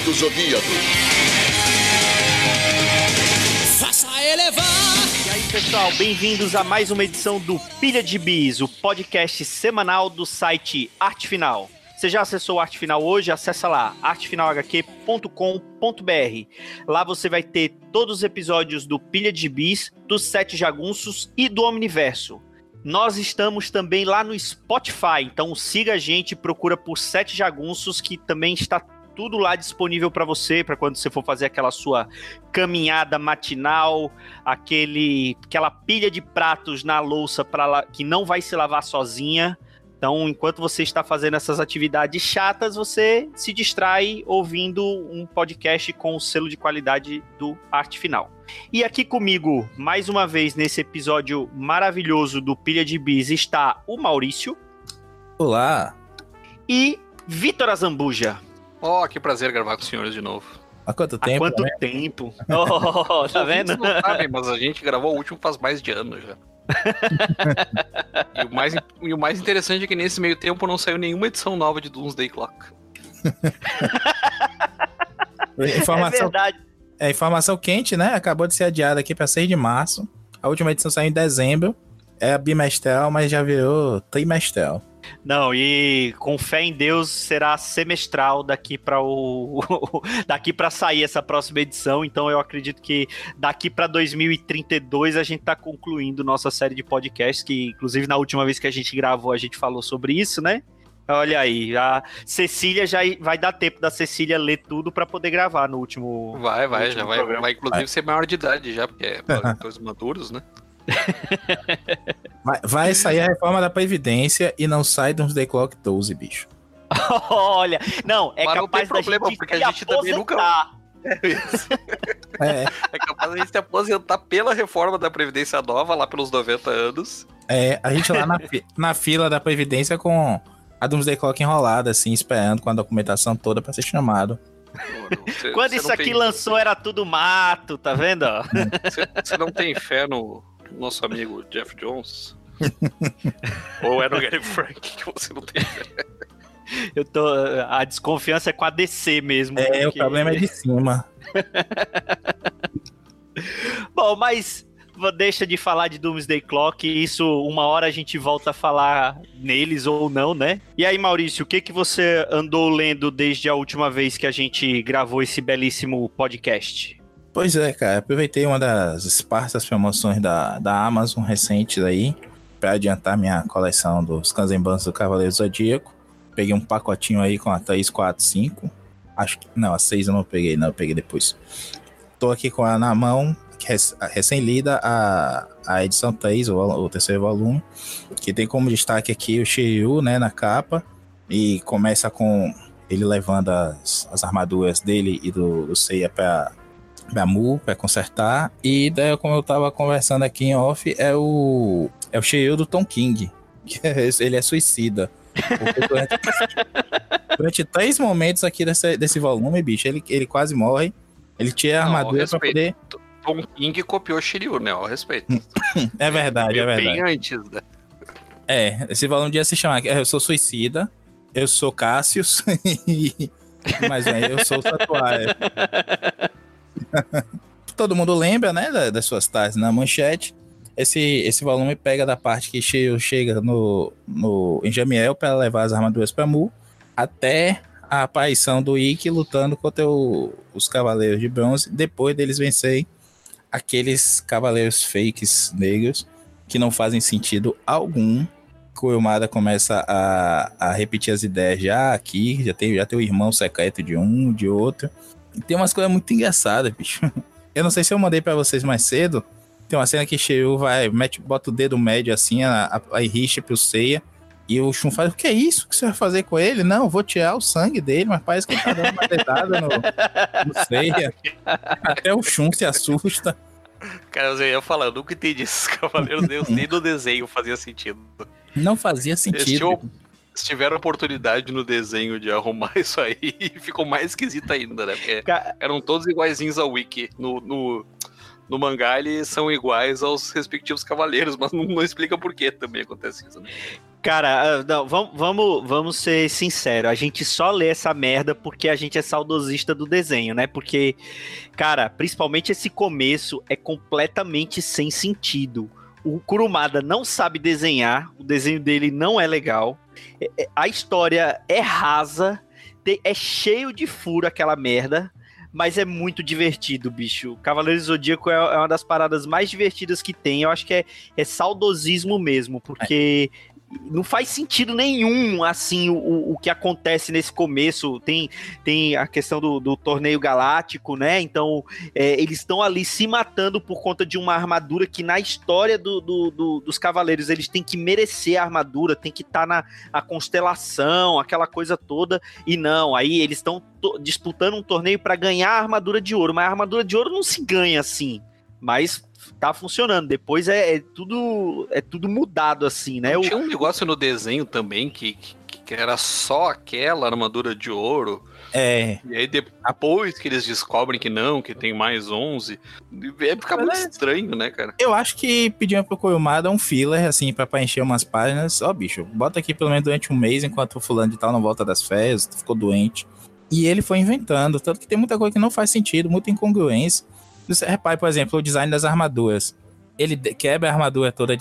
do Zodíaco. Faça elevar. E aí, pessoal, bem-vindos a mais uma edição do Pilha de Bis, o podcast semanal do site Arte Final. Você já acessou o Arte Final hoje? Acessa lá, artefinalhq.com.br. Lá você vai ter todos os episódios do Pilha de Bis, dos Sete Jagunços e do Omniverso. Nós estamos também lá no Spotify, então siga a gente, procura por Sete Jagunços, que também está tudo lá disponível para você, para quando você for fazer aquela sua caminhada matinal, aquela pilha de pratos na louça que não vai se lavar sozinha. Então, enquanto você está fazendo essas atividades chatas, você se distrai ouvindo um podcast com o selo de qualidade do Arte Final. E aqui comigo, mais uma vez, nesse episódio maravilhoso do Pilha de Bis, está o Maurício. Olá. E Vitor Azambuja. Oh, que prazer gravar com os senhores de novo. Há quanto tempo? Há quanto tempo? Oh, tá vendo? Não sabem, mas a gente gravou o último faz mais de ano já. E o mais interessante é que nesse meio tempo não saiu nenhuma edição nova de Doomsday Clock. Informação, é verdade. Informação quente, né? Acabou de ser adiada aqui para 6 de março. A última edição saiu em dezembro. É bimestral, mas já virou trimestral. Não, e com fé em Deus será semestral daqui para sair essa próxima edição. Então eu acredito que daqui para 2032 a gente tá concluindo nossa série de podcasts, que inclusive na última vez que a gente gravou a gente falou sobre isso, né? Olha aí, a Cecília já vai dar tempo da Cecília ler tudo para poder gravar no último. Vai inclusive ser maior de idade já, porque é para dois maduros, né? Vai sair a reforma da Previdência e não sai do Doomsday Clock 12, bicho. Olha, não, é mas capaz não tem problema, da gente porque se a gente também nunca... É capaz da gente se aposentar pela reforma da Previdência Nova, lá pelos 90 anos. A gente lá na fila da Previdência com a Doomsday Clock enrolada, assim, esperando com a documentação toda pra ser chamado. Quando isso aqui lançou era tudo mato, tá vendo? Você não tem fé no nosso amigo Jeff Jones? Ou é no Gary Frank que você não tem fé? A desconfiança é com a DC mesmo. Porque... o problema é de cima. Bom, mas deixa de falar de Doomsday Clock, isso uma hora a gente volta a falar neles ou não, né? E aí, Maurício, o que você andou lendo desde a última vez que a gente gravou esse belíssimo podcast? Pois é, cara, aproveitei uma das esparsas promoções da Amazon recentes aí para adiantar minha coleção dos Kanzenbans do Cavaleiro Zodíaco. Peguei um pacotinho aí com a 3, 4, 5. Acho que não, a 6 eu não peguei, não, eu peguei depois. Tô aqui com ela na mão, recém-lida a edição 3, o terceiro volume, que tem como destaque aqui o Shiryu, né, na capa, e começa com ele levando as armaduras dele e do Seiya pra Mu, pra consertar, e daí, como eu tava conversando aqui em off, é o Shiryu do Tom King, que ele é suicida. Durante 3 momentos aqui desse volume, bicho, ele quase morre, ele tira a armadura pra poder... Tom King copiou Shiryu, né? Ao respeito. É verdade, é verdade. Bem antes, né? Esse volume ia se chamar Eu Sou Suicida, Eu Sou Cassius, mas eu sou o Satuário. Todo mundo lembra, né, das suas tardes na manchete. Esse volume pega da parte que Shiryu chega em Jamiel para levar as armaduras para Mu, até a aparição do Ikki lutando contra os Cavaleiros de Bronze, depois deles vencerem aqueles Cavaleiros fakes negros que não fazem sentido algum. Kurumada começa a repetir as ideias já aqui, já tem o irmão secreto de um, de outro. E tem umas coisas muito engraçadas, bicho. Eu não sei se eu mandei pra vocês mais cedo. Tem uma cena que Shiryu bota o dedo médio assim, a rixa pro Seiya. E o Shun fala, o que é isso? O que você vai fazer com ele? Não, eu vou tirar o sangue dele, mas parece que ele tá dando uma dedada no Seiya. Até o Shun se assusta. Cara, eu ia falar, eu nunca entendi esses Cavaleiros Deus, nem no desenho fazia sentido. Não fazia sentido. Se tiveram oportunidade no desenho de arrumar isso aí, ficou mais esquisito ainda, né? Porque eram todos iguaizinhos ao Wiki. No no mangá eles são iguais aos respectivos cavaleiros, mas não explica por que também acontece isso, né? Cara, não, vamos ser sinceros, a gente só lê essa merda porque a gente é saudosista do desenho, né? Porque, cara, principalmente esse começo é completamente sem sentido. O Kurumada não sabe desenhar, o desenho dele não é legal, a história é rasa, é cheio de furo aquela merda, mas é muito divertido, bicho. Cavaleiros do Zodíaco é uma das paradas mais divertidas que tem, eu acho que é saudosismo mesmo, porque... Não faz sentido nenhum, assim, o que acontece nesse começo. Tem a questão do torneio galáctico, né? Então, eles estão ali se matando por conta de uma armadura que na história dos cavaleiros eles têm que merecer a armadura, tem que estar na constelação, aquela coisa toda. E não, aí eles estão disputando um torneio para ganhar a armadura de ouro, mas a armadura de ouro não se ganha assim. Mas tá funcionando. Depois é tudo mudado assim, né? Tinha um negócio no desenho também que era só aquela armadura de ouro. E aí depois que eles descobrem que não, que tem mais 11, fica muito estranho, né, cara? Eu acho que pediam pro Kurumada um filler, assim, pra preencher umas páginas. Ó, bicho, bota aqui pelo menos durante um mês, enquanto o fulano de tal não volta das férias, ficou doente. E ele foi inventando, tanto que tem muita coisa que não faz sentido, muita incongruência. Você repare, por exemplo, o design das armaduras. Ele quebra a armadura toda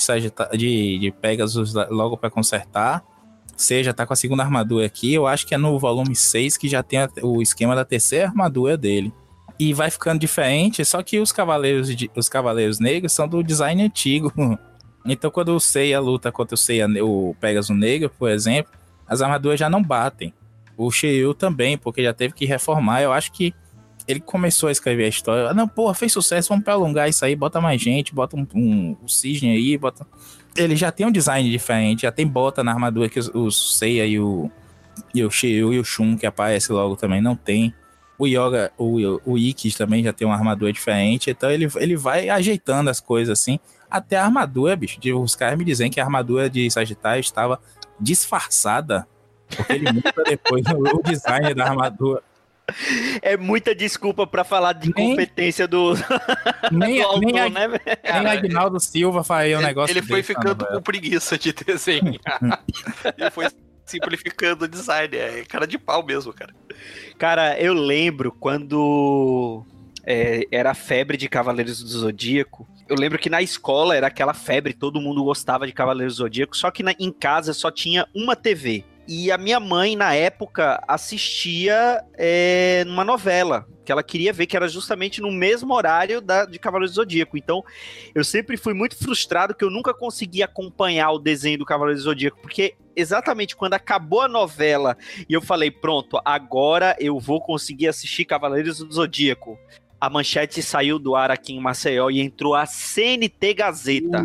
de Pegasus logo para consertar. Seja, tá com a segunda armadura aqui. Eu acho que é no volume 6 que já tem o esquema da terceira armadura dele. E vai ficando diferente, só que os cavaleiros negros são do design antigo. Então quando o Seiya luta contra o Pegasus negro, por exemplo, as armaduras já não batem. O Shiryu também, porque já teve que reformar. Eu acho que ele começou a escrever a história. Não, porra, fez sucesso, vamos prolongar isso aí, bota mais gente, bota um cisne aí, bota... Ele já tem um design diferente, já tem bota na armadura que o Seiya e o Shiryu e o Shun, que aparece logo também, não tem. O Yoga, o Ikki também já tem uma armadura diferente, então ele vai ajeitando as coisas assim, até a armadura, bicho. Os caras me dizem que a armadura de Sagitário estava disfarçada, porque ele muda depois o design da armadura. É muita desculpa pra falar de incompetência do autor, né? Nem Agnaldo Silva faria um negócio Ele foi ficando com preguiça de desenhar. Ele foi simplificando o design. É cara de pau mesmo, cara. Cara, eu lembro quando era a febre de Cavaleiros do Zodíaco. Eu lembro que na escola era aquela febre, todo mundo gostava de Cavaleiros do Zodíaco, só que em casa só tinha uma TV. E a minha mãe, na época, assistia numa novela, que ela queria ver, que era justamente no mesmo horário de Cavaleiros do Zodíaco. Então, eu sempre fui muito frustrado que eu nunca consegui acompanhar o desenho do Cavaleiros do Zodíaco, porque exatamente quando acabou a novela e eu falei, pronto, agora eu vou conseguir assistir Cavaleiros do Zodíaco, a manchete saiu do ar aqui em Maceió e entrou a CNT Gazeta.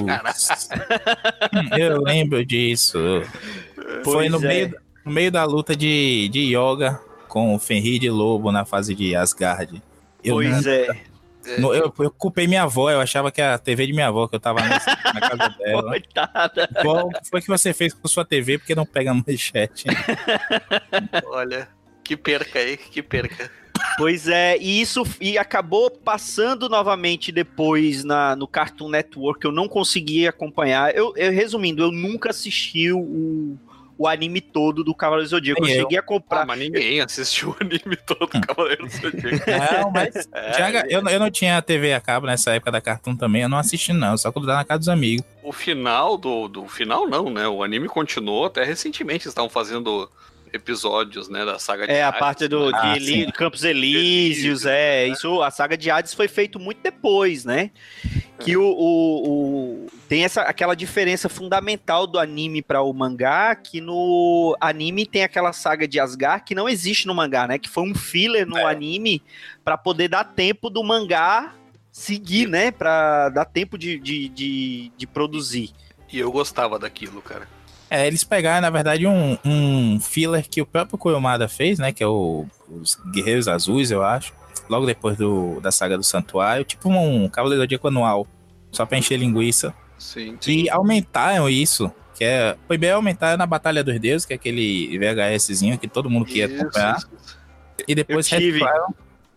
Eu lembro disso. Foi no meio da luta de Yoga com o Fenrir de Lobo na fase de Asgard. Eu culpei minha avó, eu achava que era a TV de minha avó, que eu tava na casa dela. Coitada. Qual foi que você fez com sua TV porque não pega manchete? Olha, que perca aí, que perca. Pois é, e acabou passando novamente depois no Cartoon Network, eu não consegui acompanhar. Resumindo, eu nunca assisti o anime todo do Cavaleiro do Zodíaco. Eu cheguei a comprar. Mas ninguém assistiu o anime todo do Cavaleiro do Zodíaco. Não, mas eu não tinha TV a cabo nessa época da Cartoon também, eu não assisti não, só quando dá na casa dos amigos. O final do final não, né? O anime continuou, até recentemente estavam fazendo episódios, né, da saga de Hades, a parte de Campos Elíseos, isso, a saga de Hades foi feito muito depois, né? Que tem aquela diferença fundamental do anime para o mangá, que no anime tem aquela saga de Asgard que não existe no mangá, né? Que foi um filler no anime para poder dar tempo do mangá seguir, né? Para dar tempo de produzir. E eu gostava daquilo, cara. Eles pegaram, na verdade, um filler que o próprio Kurumada fez, né? Que é os Guerreiros Azuis, eu acho. Logo depois da saga do Santuário. Tipo um Cavaleiro do Zodíaco anual. Só pra encher linguiça. Sim. E aumentaram isso. Primeiro aumentaram na Batalha dos Deuses, que é aquele VHSzinho que todo mundo queria comprar. E depois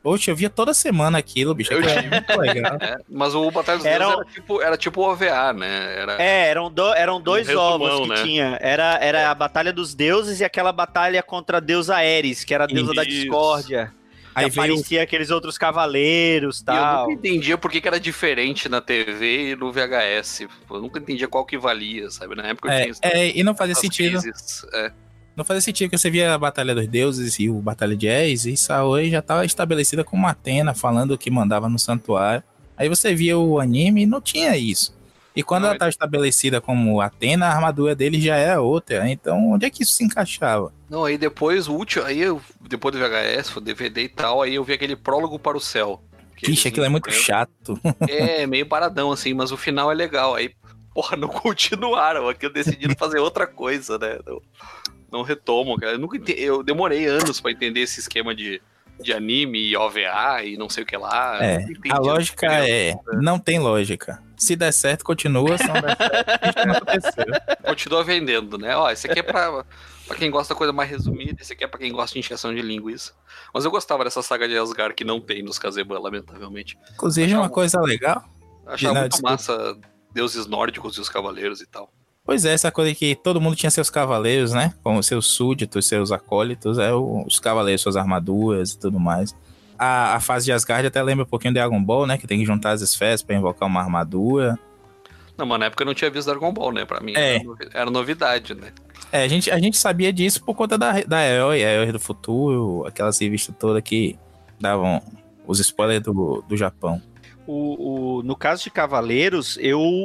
Poxa, eu via toda semana aquilo, bicho. Aquilo era muito legal. Mas o Batalha dos Deuses era tipo o OVA, né? Eram dois ovos que, né? Tinha. Era a Batalha dos Deuses e aquela batalha contra a deusa Ares, que era a deusa da discórdia. Aí aparecia aqueles outros cavaleiros e tal. Eu nunca entendia por que era diferente na TV e no VHS. Eu nunca entendia qual que valia, sabe? Na época eu tinha e não fazia sentido. Não fazia sentido que você via a Batalha dos Deuses e o Batalha de Ares, e Saori já estava estabelecida como Athena, falando que mandava no santuário. Aí você via o anime e não tinha isso. E quando ela estava estabelecida como Athena, a armadura dele já era outra. Então, onde é que isso se encaixava? Não, aí depois, depois do VHS, o DVD e tal, aí eu vi aquele Prólogo para o Céu. Ixi, aquilo é muito chato. É, meio paradão, assim, mas o final é legal. Aí, porra, não continuaram. Aqui eu decidi fazer outra coisa, né? Não retomam, cara. Eu demorei anos pra entender esse esquema de anime e OVA e não sei o que lá. A lógica não tem lógica. Se der certo, continua. Se não der certo, não aconteceu. Continua vendendo, né? Ó, esse aqui é pra quem gosta da coisa mais resumida, esse aqui é pra quem gosta de injeção de linguiça. Mas eu gostava dessa saga de Asgard que não tem nos Kazeban, lamentavelmente. Inclusive, uma coisa legal. Achava muito massa deuses nórdicos e os cavaleiros e tal. Pois é, essa coisa que todo mundo tinha seus cavaleiros, né? Como seus súditos, seus acólitos, os cavaleiros, suas armaduras e tudo mais. A fase de Asgard até lembra um pouquinho de Dragon Ball, né? Que tem que juntar as esferas pra invocar uma armadura. Não, mas na época eu não tinha visto Dragon Ball, né? Pra mim era novidade, né? A gente sabia disso por conta da Herói do Futuro, aquelas revistas todas que davam os spoilers do Japão. No caso de Cavaleiros,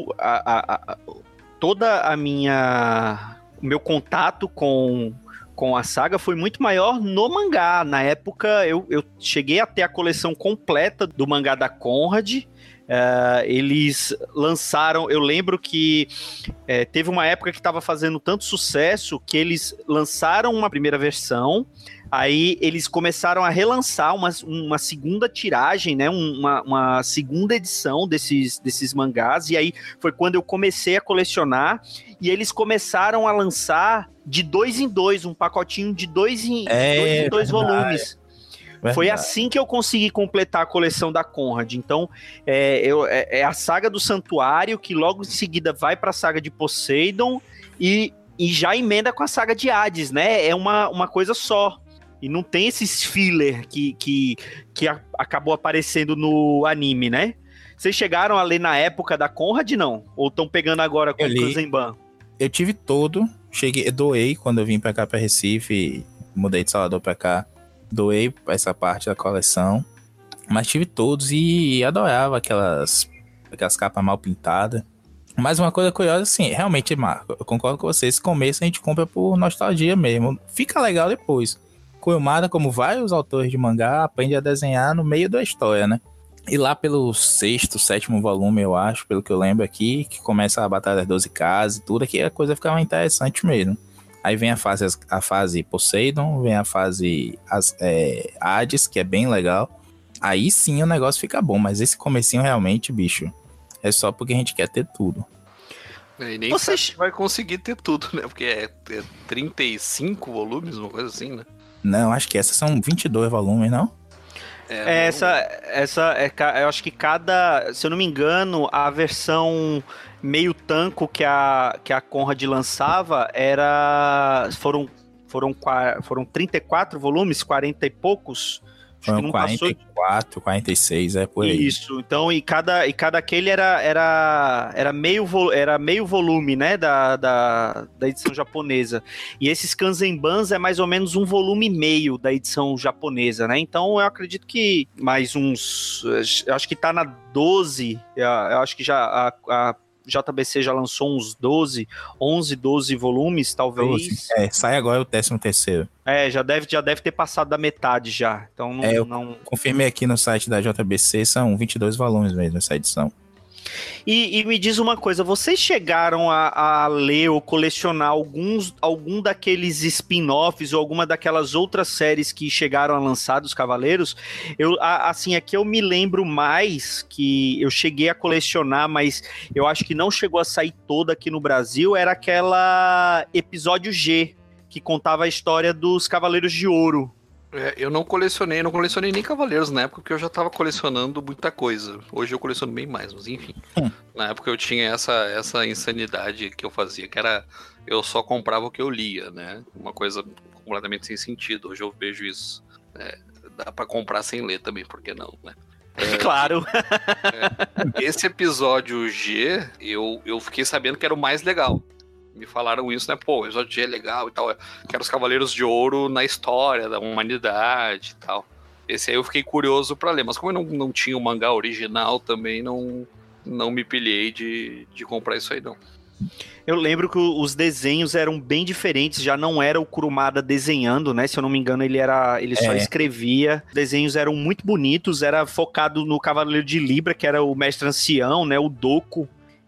o meu contato com a saga foi muito maior no mangá. Na época, eu cheguei a ter a coleção completa do mangá da Conrad. Eles lançaram... Eu lembro que teve uma época que estava fazendo tanto sucesso que eles lançaram uma primeira versão. Aí eles começaram a relançar uma segunda tiragem, né? Uma segunda edição desses mangás. E aí foi quando eu comecei a colecionar. E eles começaram a lançar de 2 em 2, um pacotinho de 2 em 2 volumes. Verdade. Foi assim que eu consegui completar a coleção da Conrad. Então, é a saga do Santuário, que logo em seguida vai para a saga de Poseidon e já emenda com a saga de Hades, né? É uma coisa só. E não tem esses filler que acabou aparecendo no anime, né? Vocês chegaram a ler na época da Conrad, não? Ou estão pegando agora com o Kanzenban? Eu tive todo. Doei quando eu vim pra cá, pra Recife. Mudei de Salvador pra cá. Doei essa parte da coleção. Mas tive todos e adorava aquelas capas mal pintadas. Mas uma coisa curiosa, assim, realmente, Marco, eu concordo com você. Esse começo a gente compra por nostalgia mesmo. Fica legal depois. Kurumada, como vários autores de mangá, aprende a desenhar no meio da história, né? E lá pelo 6º, 7º volume, eu acho, pelo que eu lembro aqui, que começa a Batalha das 12 Casas e tudo, aqui a coisa ficava interessante mesmo. Aí vem a fase Poseidon, vem a fase Hades, que é bem legal. Aí sim o negócio fica bom, mas esse comecinho realmente, bicho, é só porque a gente quer ter tudo. E nem vai conseguir ter tudo, né? Porque é 35 volumes, uma coisa assim, né? Não, acho que essas são 22 volumes, não? Eu acho que se eu não me engano, a versão meio tanco que a Conrad lançava foram 34 volumes, 40 e poucos. Foram 44, 46, por aí. Isso, então, e cada aquele era meio volume, né, da edição japonesa. E esses Kanzenbans é mais ou menos um volume e meio da edição japonesa, né? Então, eu acredito que mais eu acho que tá na 12, eu acho que já a JBC já lançou uns 11, 12 volumes, talvez. 12. Sai agora o 13º. Já deve ter passado da metade já. Então não... confirmei aqui no site da JBC, são 22 volumes mesmo essa edição. E me diz uma coisa, vocês chegaram a ler ou colecionar algum daqueles spin-offs ou alguma daquelas outras séries que chegaram a lançar dos Cavaleiros? Aqui eu me lembro mais que eu cheguei a colecionar, mas eu acho que não chegou a sair toda aqui no Brasil, era aquela Episódio G, que contava a história dos Cavaleiros de Ouro. Eu não colecionei nem Cavaleiros na época, porque eu já tava colecionando muita coisa. Hoje eu coleciono bem mais, mas enfim. Na época eu tinha essa insanidade que eu fazia, que era eu só comprava o que eu lia, né? Uma coisa completamente sem sentido. Hoje eu vejo isso. Dá pra comprar sem ler também, por que não, né? Claro. Esse episódio G, eu fiquei sabendo que era o mais legal. Me falaram isso, né? Pô, o episódio G é legal e tal. Que eram os Cavaleiros de Ouro na história da humanidade e tal. Esse aí eu fiquei curioso pra ler. Mas como eu não tinha o mangá original, também não me pilhei de comprar isso aí, não. Eu lembro que os desenhos eram bem diferentes, já não era o Kurumada desenhando, né? Se eu não me engano, ele só escrevia. Os desenhos eram muito bonitos, era focado no Cavaleiro de Libra, que era o Mestre Ancião, né? O Doku.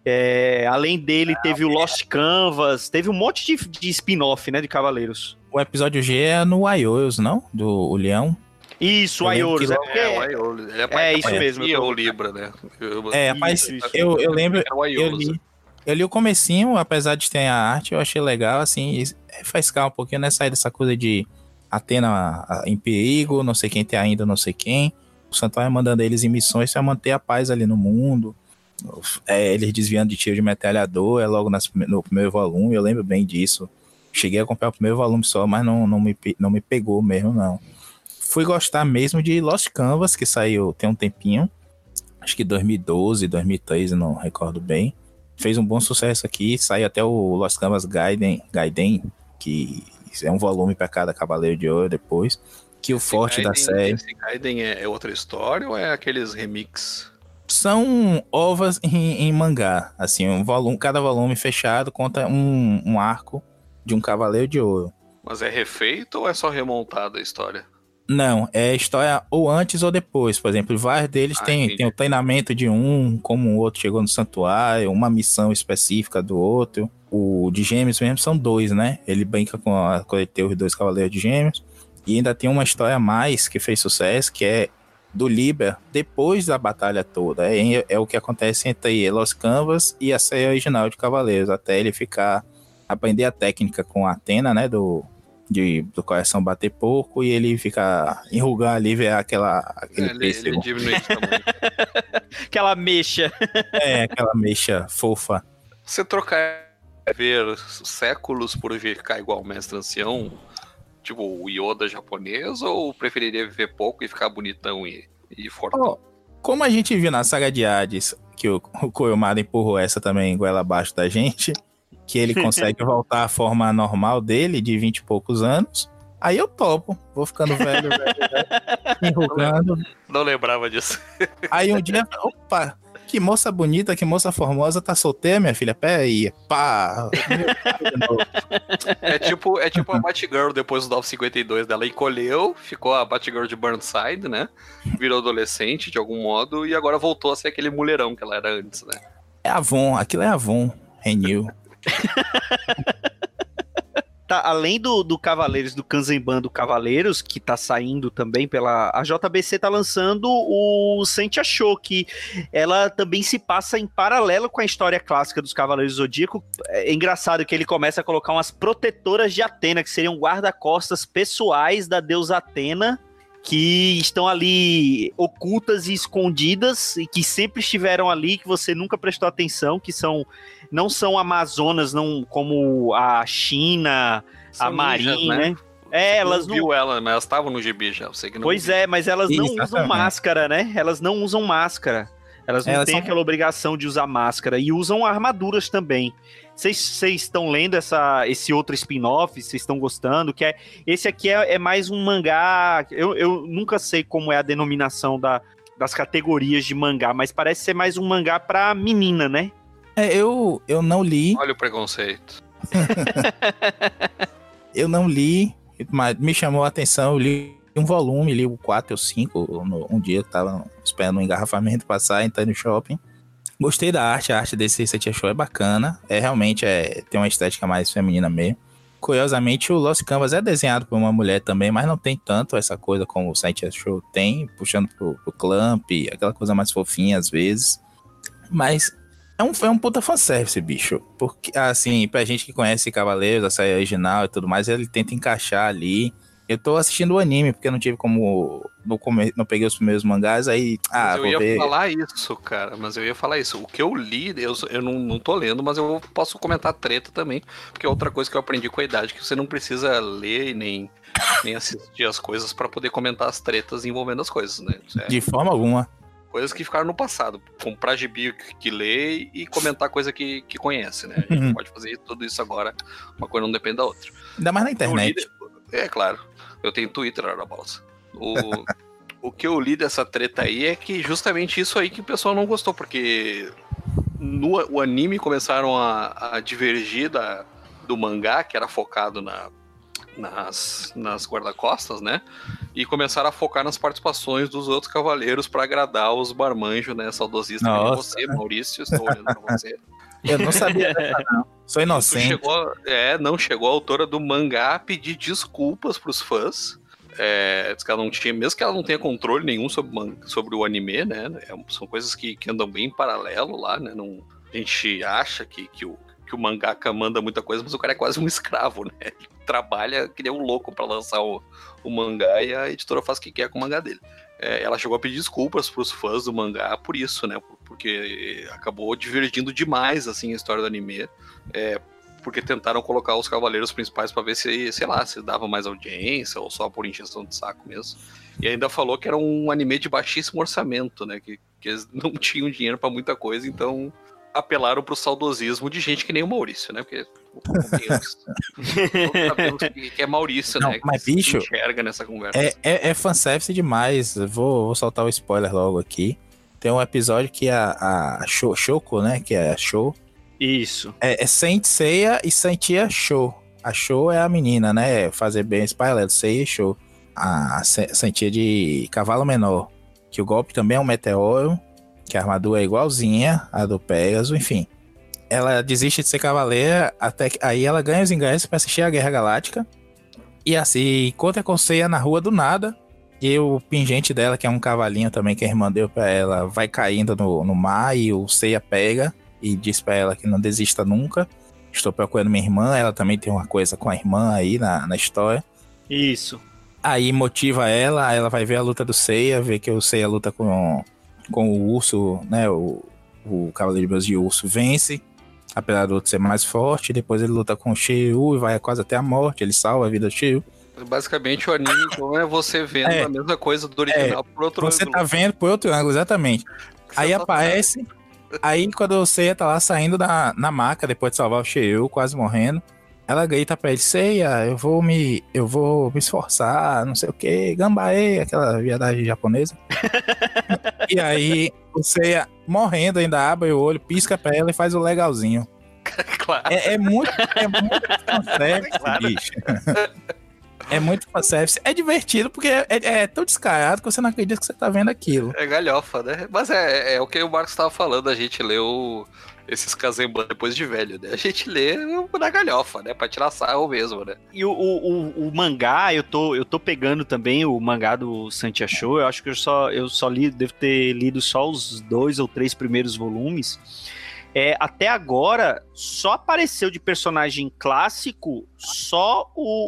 Além dele, teve o Lost Canvas, teve um monte de spin-off, né? De Cavaleiros. O episódio G é no Aiolos, não? Do Leão? Isso, o Aiolos. O Aiolos. Isso mesmo. E o Libra, né? Rapaz, eu lembro, eu li o comecinho, apesar de ter a arte, eu achei legal, assim, refrescar um pouquinho, né, sair dessa coisa de Atena em perigo, não sei quem tem ainda, não sei quem, o Santuário mandando eles em missões pra manter a paz ali no mundo, eles desviando de tiro de metralhador, logo no primeiro volume, eu lembro bem disso, cheguei a comprar o primeiro volume só, mas não me pegou mesmo, não. Fui gostar mesmo de Lost Canvas, que saiu tem um tempinho, acho que 2012, 2013, não recordo bem. Fez um bom sucesso aqui, saiu até o Lost Canvas Gaiden, que é um volume para cada Cavaleiro de Ouro depois, que o forte da série... Esse Gaiden é outra história ou é aqueles remix? São ovas em mangá, assim, cada volume fechado conta um arco de um Cavaleiro de Ouro. Mas é refeito ou é só remontada a história? Não, é história ou antes ou depois. Por exemplo, vários deles tem o treinamento de um, como o outro chegou no santuário, uma missão específica do outro. O de Gêmeos mesmo são 2, né? Ele brinca com a coleter os 2 Cavaleiros de Gêmeos. E ainda tem uma história a mais que fez sucesso, que é do Liber, depois da batalha toda. É o que acontece entre Lost Canvas e a série original de Cavaleiros, até ele aprender a técnica com a Atena, né? Do coração bater pouco e ele fica enrugar ali, ver aquele pêssego. Ele diminui de tamanho. Aquela mecha. Aquela mecha fofa. Você trocar ver séculos por ficar igual o Mestre Ancião, tipo o Yoda japonês, ou preferiria viver pouco e ficar bonitão e fortão? Como a gente viu na saga de Hades, que o Kurumada empurrou essa também goela abaixo da gente, que ele consegue voltar à forma normal dele, de 20 e poucos anos, aí eu topo. Vou ficando velho, enrugando. Não lembrava disso. Aí um dia, opa, que moça bonita, que moça formosa, tá solteira, minha filha? Pera aí, pá. É tipo a Batgirl depois do 952 dela, encolheu, ficou a Batgirl de Burnside, né? Virou adolescente de algum modo e agora voltou a ser aquele mulherão que ela era antes, né? É Avon, aquilo é Avon, Renew. Tá, além do Cavaleiros, do Kanzenban do Cavaleiros, que tá saindo também a JBC tá lançando o Sentia Show, que ela também se passa em paralelo com a história clássica dos Cavaleiros do Zodíaco. É engraçado que ele começa a colocar umas protetoras de Atena, que seriam guarda-costas pessoais da deusa Atena, que estão ali ocultas e escondidas, e que sempre estiveram ali, que você nunca prestou atenção, que não são amazonas, não como a China, são a Marinha, né? Elas não viu ela, mas elas estavam no gibi já, eu sei que não. Pois é, mas elas não usam máscara, né? Elas não usam máscara. Elas não têm aquela obrigação de usar máscara e usam armaduras também. Vocês estão lendo esse outro spin-off? Vocês estão gostando? Esse aqui é mais um mangá. Eu nunca sei como é a denominação das categorias de mangá, mas parece ser mais um mangá pra menina, né? Eu não li. Olha o preconceito. Eu não li, mas me chamou a atenção. Eu li um volume, li o 4 ou 5 um dia que tava esperando um engarrafamento passar, entrei no shopping. Gostei da arte, a arte desse Sentia Show é bacana. Realmente tem uma estética mais feminina mesmo. Curiosamente, o Lost Canvas é desenhado por uma mulher também, mas não tem tanto essa coisa como o Sentia Show tem, puxando pro Clamp, aquela coisa mais fofinha às vezes. Mas é um puta fanservice, bicho. Porque, assim, pra gente que conhece Cavaleiros, a série original e tudo mais, ele tenta encaixar ali. Eu tô assistindo o anime, porque eu não tive como... Não peguei os primeiros mangás, aí... eu ia falar isso, cara. Mas eu ia falar isso. O que eu li, eu não tô lendo, mas eu posso comentar treta também. Porque é outra coisa que eu aprendi com a idade, que você não precisa ler e nem assistir as coisas pra poder comentar as tretas envolvendo as coisas, né? De forma alguma. Coisas que ficaram no passado. Comprar gibi que lê e comentar coisa que conhece, né? A gente não pode fazer tudo isso agora. Uma coisa não depende da outra. Ainda mais na internet. É claro. Eu tenho Twitter na bolsa. O que eu li dessa treta aí é que justamente isso aí que o pessoal não gostou, porque o anime começaram a divergir do mangá, que era focado nas guarda-costas, né? E começaram a focar nas participações dos outros cavaleiros pra agradar os marmanjos, né? Saudosistas. Você, Maurício, estou olhando pra você. Eu não sabia dessa, não. Sou inocente. Não chegou a autora do mangá a pedir desculpas pros fãs. Diz que ela não tinha, mesmo que ela não tenha controle nenhum sobre o anime, né? São coisas que andam bem em paralelo lá, né? A gente acha que o mangaka manda muita coisa, mas o cara é quase um escravo, né? Ele trabalha que nem um louco pra lançar o mangá e a editora faz o que quer com o mangá dele. Ela chegou a pedir desculpas pros fãs do mangá por isso, né? Porque acabou divergindo demais, assim, a história do anime. Porque tentaram colocar os cavaleiros principais pra ver se, sei lá, se dava mais audiência ou só por injeção de saco mesmo. E ainda falou que era um anime de baixíssimo orçamento, né? Que eles não tinham dinheiro pra muita coisa, então apelaram pro saudosismo de gente que nem o Maurício, né? Porque todos sabemos que é Maurício, não, né? Mas, que bicho, se enxerga nessa conversa. É fanservice demais. Vou soltar o spoiler logo aqui. Tem um episódio que a Shoko, né? Que é a Sho. Isso. É Saint Seiya e Saintia Sho. A Sho é a menina, né? Fazer bem esse paralelo, Seiya e Sho. A Saintia de cavalo menor. Que o golpe também é um meteoro. Que a armadura é igualzinha à do Pegasus, enfim. Ela desiste de ser cavaleira, até que aí ela ganha os ingressos pra assistir a Guerra Galáctica. E assim, encontra com Seiya na rua do nada. E o pingente dela, que é um cavalinho também que a irmã deu pra ela, vai caindo no mar. E o Seiya pega e diz pra ela que não desista nunca. Estou procurando minha irmã, ela também tem uma coisa com a irmã aí na história. Isso. Aí motiva ela vai ver a luta do Seiya, ver que o Seiya luta com o urso, né, o Cavaleiro de Bronze de Urso vence, apesar do outro ser mais forte, depois ele luta com o Shiryu e vai quase até a morte, ele salva a vida do Shiryu. Basicamente o anime então é você vendo a mesma coisa do original por outro ângulo. Você tá vendo por outro ângulo, exatamente. Aí aparece, aí quando o Seiya tá lá saindo na maca, depois de salvar o Shiryu, quase morrendo, ela grita pra ele, Seiya, eu vou me esforçar, não sei o que, gambaê, aquela viadagem japonesa. E aí o Seiya morrendo ainda abre o olho, pisca pra ela e faz o legalzinho. Claro. É muito fanservice, claro. Bicho. É muito fanservice. É divertido porque é tão descarado que você não acredita que você tá vendo aquilo. É galhofa, né? Mas é o que o Marcos tava falando, a gente leu esses Kazemban depois de velho, né? A gente lê na galhofa, né? Pra tirar sarro mesmo, né? E o mangá, eu tô pegando também o mangá do Saintia Sho. Eu acho que eu só devo ter lido só os 2 ou 3 primeiros volumes. Até agora, só apareceu de personagem clássico só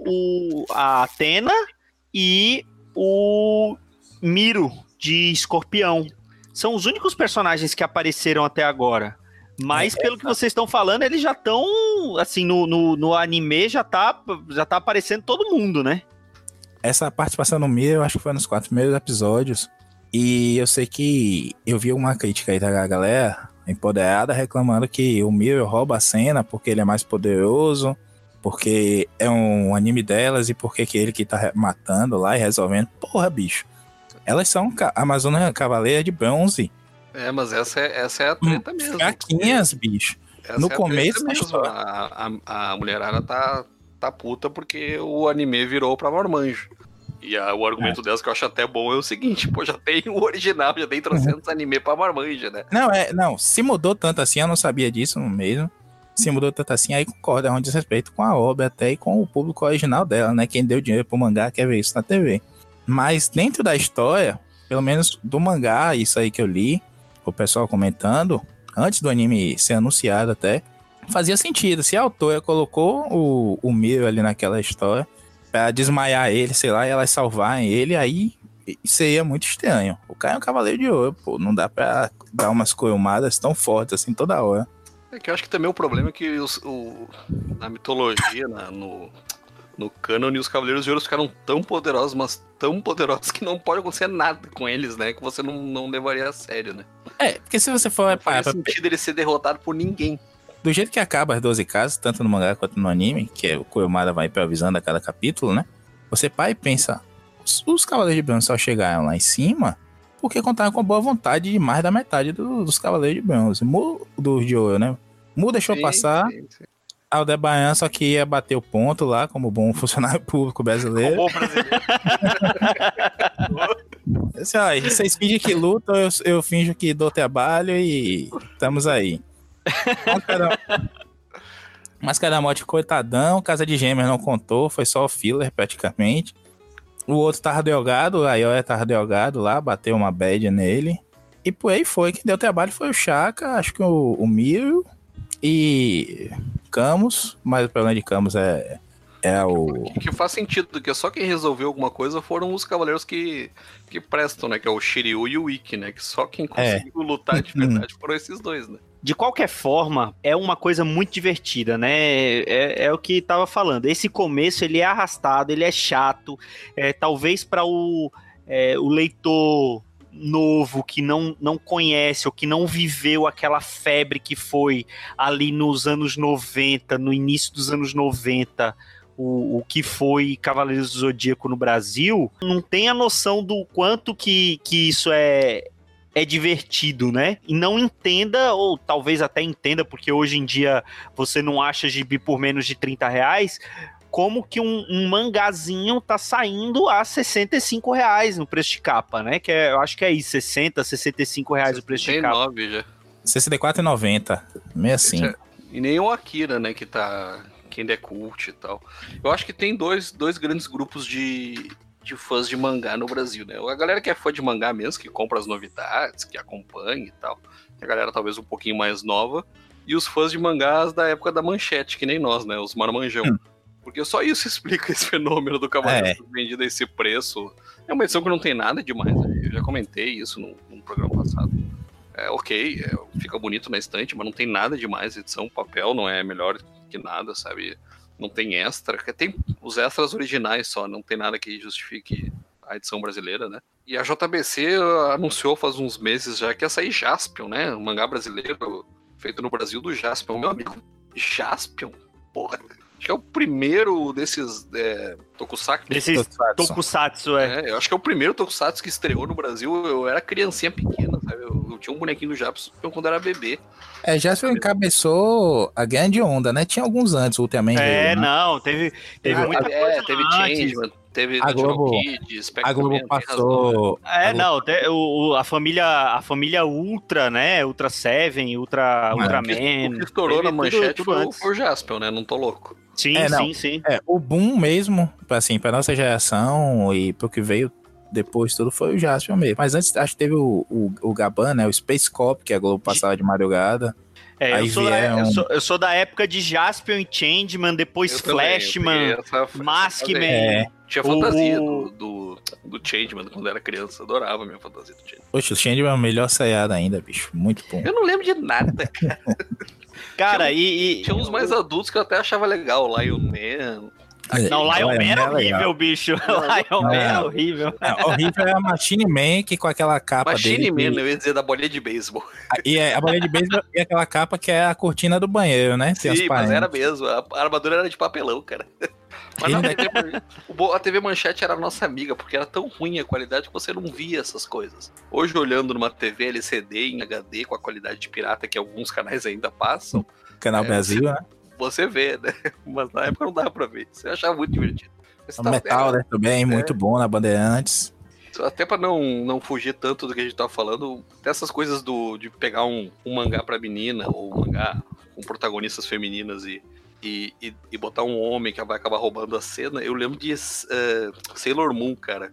a Athena e o Miro de Escorpião. São os únicos personagens que apareceram até agora. Mas pelo que vocês estão falando, eles já estão, assim, no anime já tá aparecendo todo mundo, né? Essa participação no Miro, eu acho que foi nos 4 primeiros episódios. E eu sei que eu vi uma crítica aí da galera empoderada reclamando que o Miro rouba a cena porque ele é mais poderoso, porque é um anime delas e porque que ele que tá matando lá e resolvendo. Porra, bicho. Elas são Amazônia Cavaleira de Bronze. Mas essa é a treta mesmo. Fraquinhas, bicho. No começo mesmo. A mulherada tá puta porque o anime virou pra marmanjo. E o argumento delas que eu acho até bom é o seguinte, pô, já tem o original, já tem 300 anime pra marmanja, né? Não, se mudou tanto assim, eu não sabia disso mesmo. Se mudou tanto assim, aí concorda, é um desrespeito com a obra até e com o público original dela, né? Quem deu dinheiro pro mangá quer ver isso na TV. Mas dentro da história, pelo menos do mangá, isso aí que eu li, o pessoal comentando, antes do anime ser anunciado até, fazia sentido. Se a autora colocou o Miro ali naquela história, pra desmaiar ele, sei lá, e elas salvarem ele, aí seria muito estranho. O cara é um cavaleiro de ouro, pô, não dá pra dar umas coiumadas tão fortes assim toda hora. É que eu acho que também o problema é que na mitologia, no cânone, os Cavaleiros de Ouro ficaram tão poderosos, mas tão poderosos que não pode acontecer nada com eles, né? Que você não levaria a sério, né? Porque se você for... Não faz sentido ele ser derrotado por ninguém. Do jeito que acaba as 12 casas, tanto no mangá quanto no anime, que é o Kurumada vai improvisando a cada capítulo, né? Você para e pensa, os Cavaleiros de Bronze só chegaram lá em cima porque contaram com a boa vontade de mais da metade dos Cavaleiros de Bronze. Dos de Ouro, né? Mu deixou passar... Sim. Aldebaran só que ia bater o ponto lá, como bom funcionário público brasileiro. Como bom brasileiro. Assim, ó, vocês fingem que lutam, eu finjo que dou trabalho e estamos aí. Máscara da Morte, coitadão, Casa de Gêmeos não contou, foi só filler praticamente. O outro tava drogado, a Yoya tava drogado lá, bateu uma bad nele. E por aí foi, quem deu trabalho foi o Shaka, acho que o Miro e Camus, mas o problema de Camus é o... Que faz sentido, que só quem resolveu alguma coisa foram os cavaleiros que prestam, né? Que é o Shiryu e o Ikki, né? Que só quem conseguiu lutar de verdade foram esses dois, né? De qualquer forma, é uma coisa muito divertida, né? É o que tava falando. Esse começo, ele é arrastado, ele é chato. Talvez para o leitor novo que não conhece ou que não viveu aquela febre que foi ali nos anos 90, no início dos anos 90, o que foi Cavaleiros do Zodíaco no Brasil, não tem a noção do quanto que isso é divertido, né? E não entenda, ou talvez até entenda, porque hoje em dia você não acha gibi por menos de R$30, como que um mangazinho tá saindo a R$65 no preço de capa, né? Que eu acho que é isso, R$60, R$65 o preço de capa. Já. R$64,90, meio assim. E nem o Akira, né, que ainda é cult e tal. Eu acho que tem dois grandes grupos de fãs de mangá no Brasil, né? A galera que é fã de mangá mesmo, que compra as novidades, que acompanha e tal. A galera talvez um pouquinho mais nova. E os fãs de mangás da época da Manchete, que nem nós, né? Os marmanjão. Porque só isso explica esse fenômeno do Cavaleiro vendido a esse preço. É uma edição que não tem nada demais, né? Eu já comentei isso num programa passado. Fica bonito na estante, mas não tem nada demais. A edição papel não é melhor que nada, sabe? Não tem extra. Tem os extras originais só, não tem nada que justifique a edição brasileira, né? E a JBC anunciou faz uns meses já que ia sair Jaspion, né? Um mangá brasileiro feito no Brasil do Jaspion. Meu amigo, Jaspion? Porra. Acho que é o primeiro desses tokusatsu. Tokusatsu, eu acho que é o primeiro tokusatsu que estreou no Brasil. Eu era criancinha pequena, sabe? Eu tinha um bonequinho do Jaspion quando era bebê. Jaspion encabeçou a grande onda, né? Tinha alguns antes, o Ultraman. Não, teve muita coisa teve antes. Changeman, teve a Globo, Kids, a Globo passou... a família Ultra, né? Ultra Seven, Ultraman. O que estourou na Manchete foi o Jaspion, né? Não tô louco. Sim. O boom mesmo, assim, pra nossa geração e pro que veio depois tudo foi o Jaspion mesmo. Mas antes, acho que teve o Gaban, né? O Space Cop, que a Globo passava de madrugada. Eu sou da época de Jaspion e Changeman, depois Flashman, Maskman. Tinha fantasia do Changeman quando era criança. Adorava a minha fantasia do Changeman. Poxa, o Changeman é o melhor saiada ainda, bicho. Muito bom. Eu não lembro de nada, cara. Cara, tinha uns mais adultos que eu até achava legal. Lion Man. Não, Lion Man é horrível, bicho. Lion Man é horrível. Horrível é a Machine Man, que com aquela capa Machine Man, eu ia dizer da bolinha de beisebol. E a bolinha de beisebol e aquela capa que é a cortina do banheiro, né? Sim, mas era mesmo. A armadura era de papelão, cara. Mas não, a TV Manchete era a nossa amiga, porque era tão ruim a qualidade que você não via essas coisas. Hoje, olhando numa TV LCD em HD, com a qualidade de pirata que alguns canais ainda passam... Canal Brasil, né? Você vê, né? Mas na época não dava pra ver. Você achava muito divertido. O Metal, né? Também, muito bom na Bandeirantes. Até pra não fugir tanto do que a gente tava falando, dessas coisas de pegar um mangá pra menina, ou um mangá com protagonistas femininas e botar um homem que vai acabar roubando a cena, eu lembro de Sailor Moon, cara.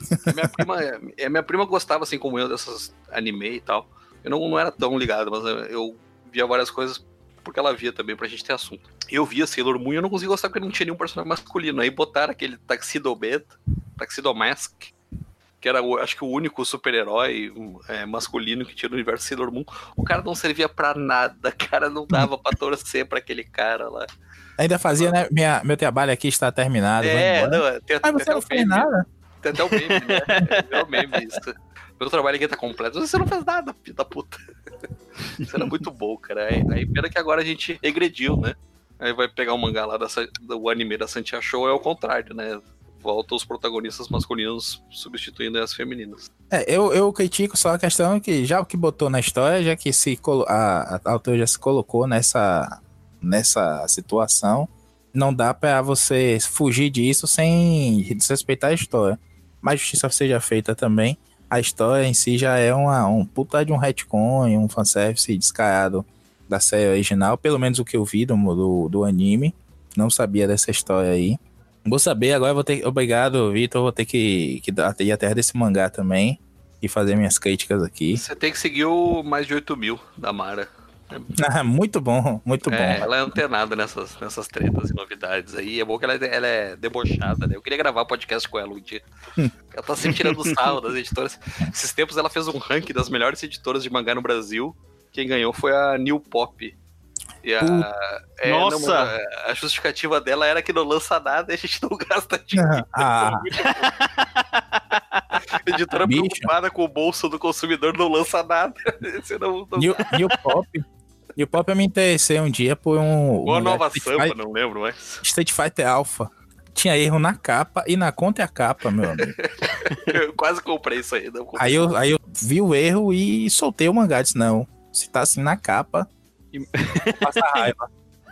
Minha prima gostava, assim como eu, dessas anime e tal. Eu não era tão ligado, mas eu via várias coisas porque ela via também, pra gente ter assunto. Eu via Sailor Moon e eu não conseguia gostar porque não tinha nenhum personagem masculino. Aí botaram aquele Tuxedo Mask, que era, acho que o único super-herói masculino que tinha no universo Sailor Moon. O cara não servia pra nada, cara, não dava pra torcer pra aquele cara lá. Ainda fazia, né? Meu trabalho aqui está terminado. Mas você não fez nada. Tem até o meme, né? É o meme isso. Meu trabalho aqui tá completo. Você não fez nada, filho da puta. Isso era muito bom, cara. Aí pena que agora a gente regrediu, né? Aí vai pegar o mangá lá do anime da Santia Show, é o contrário, né? Volta os protagonistas masculinos substituindo as femininas. Eu critico só a questão que já o que botou na história, já que a autora já se colocou nessa situação, não dá pra você fugir disso sem desrespeitar a história. Mas justiça seja feita também. A história em si já é um puta de um retcon, um fanservice descarado da série original, pelo menos o que eu vi do anime. Não sabia dessa história aí. Vou saber, agora obrigado, Vitor, vou ter que ir atrás desse mangá também e fazer minhas críticas aqui. Você tem que seguir o Mais de 8 mil da Mara. Muito bom, muito bom. Ela é antenada nessas tretas e novidades aí. É bom que ela é debochada, né? Eu queria gravar podcast com ela um dia. Ela tá sempre tirando sarro das editoras. Esses tempos ela fez um ranking das melhores editoras de mangá no Brasil. Quem ganhou foi a New Pop. E Nossa! A justificativa dela era que não lança nada e a gente não gasta dinheiro. A editora preocupada com o bolso do consumidor não lança nada. New Pop eu me interessei um dia por uma nova Sampa, não lembro mais. Street Fighter Alpha. Tinha erro na capa e na contracapa, meu amigo. Eu quase comprei isso aí. Não aí eu vi o erro e soltei o mangá. Disse, não, se tá assim na capa, passa raiva.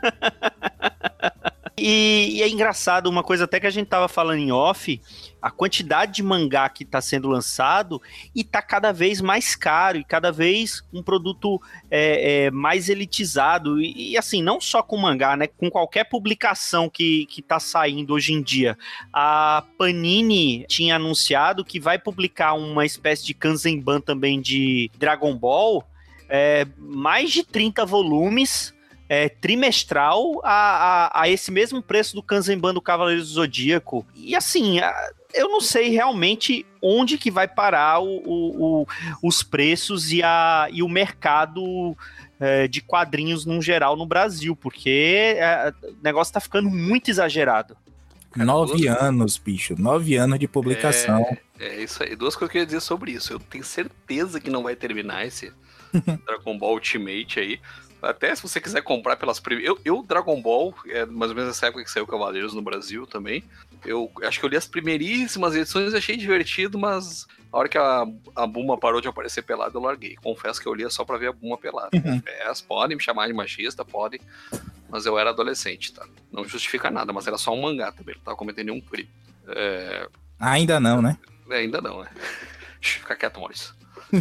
E é engraçado, uma coisa até que a gente tava falando em off, a quantidade de mangá que tá sendo lançado e tá cada vez mais caro e cada vez um produto mais elitizado e assim, não só com mangá, né, com qualquer publicação que tá saindo hoje em dia. A Panini tinha anunciado que vai publicar uma espécie de Kanzenban também de Dragon Ball, mais de 30 volumes, trimestral a esse mesmo preço do Kanzenban do Cavaleiro do Zodíaco. E assim, eu não sei realmente onde que vai parar os preços e o mercado de quadrinhos no geral no Brasil, porque o negócio tá ficando muito exagerado. 9 anos, bicho. 9 anos de publicação. É isso aí. Duas coisas que eu ia dizer sobre isso. Eu tenho certeza que não vai terminar esse Dragon Ball Ultimate aí. Até se você quiser comprar pelas primeiras... Eu Dragon Ball, mais ou menos nessa época que saiu Cavaleiros no Brasil também, eu acho que eu li as primeiríssimas edições e achei divertido, mas a hora que a Bulma parou de aparecer pelada, eu larguei. Confesso que eu lia só pra ver a Bulma pelada. Confesso, podem me chamar de machista, podem, mas eu era adolescente, tá? Não justifica nada, mas era só um mangá também, não tava cometendo nenhum crime. Ainda não, né? Ainda não, né? Fica quieto, Maurício.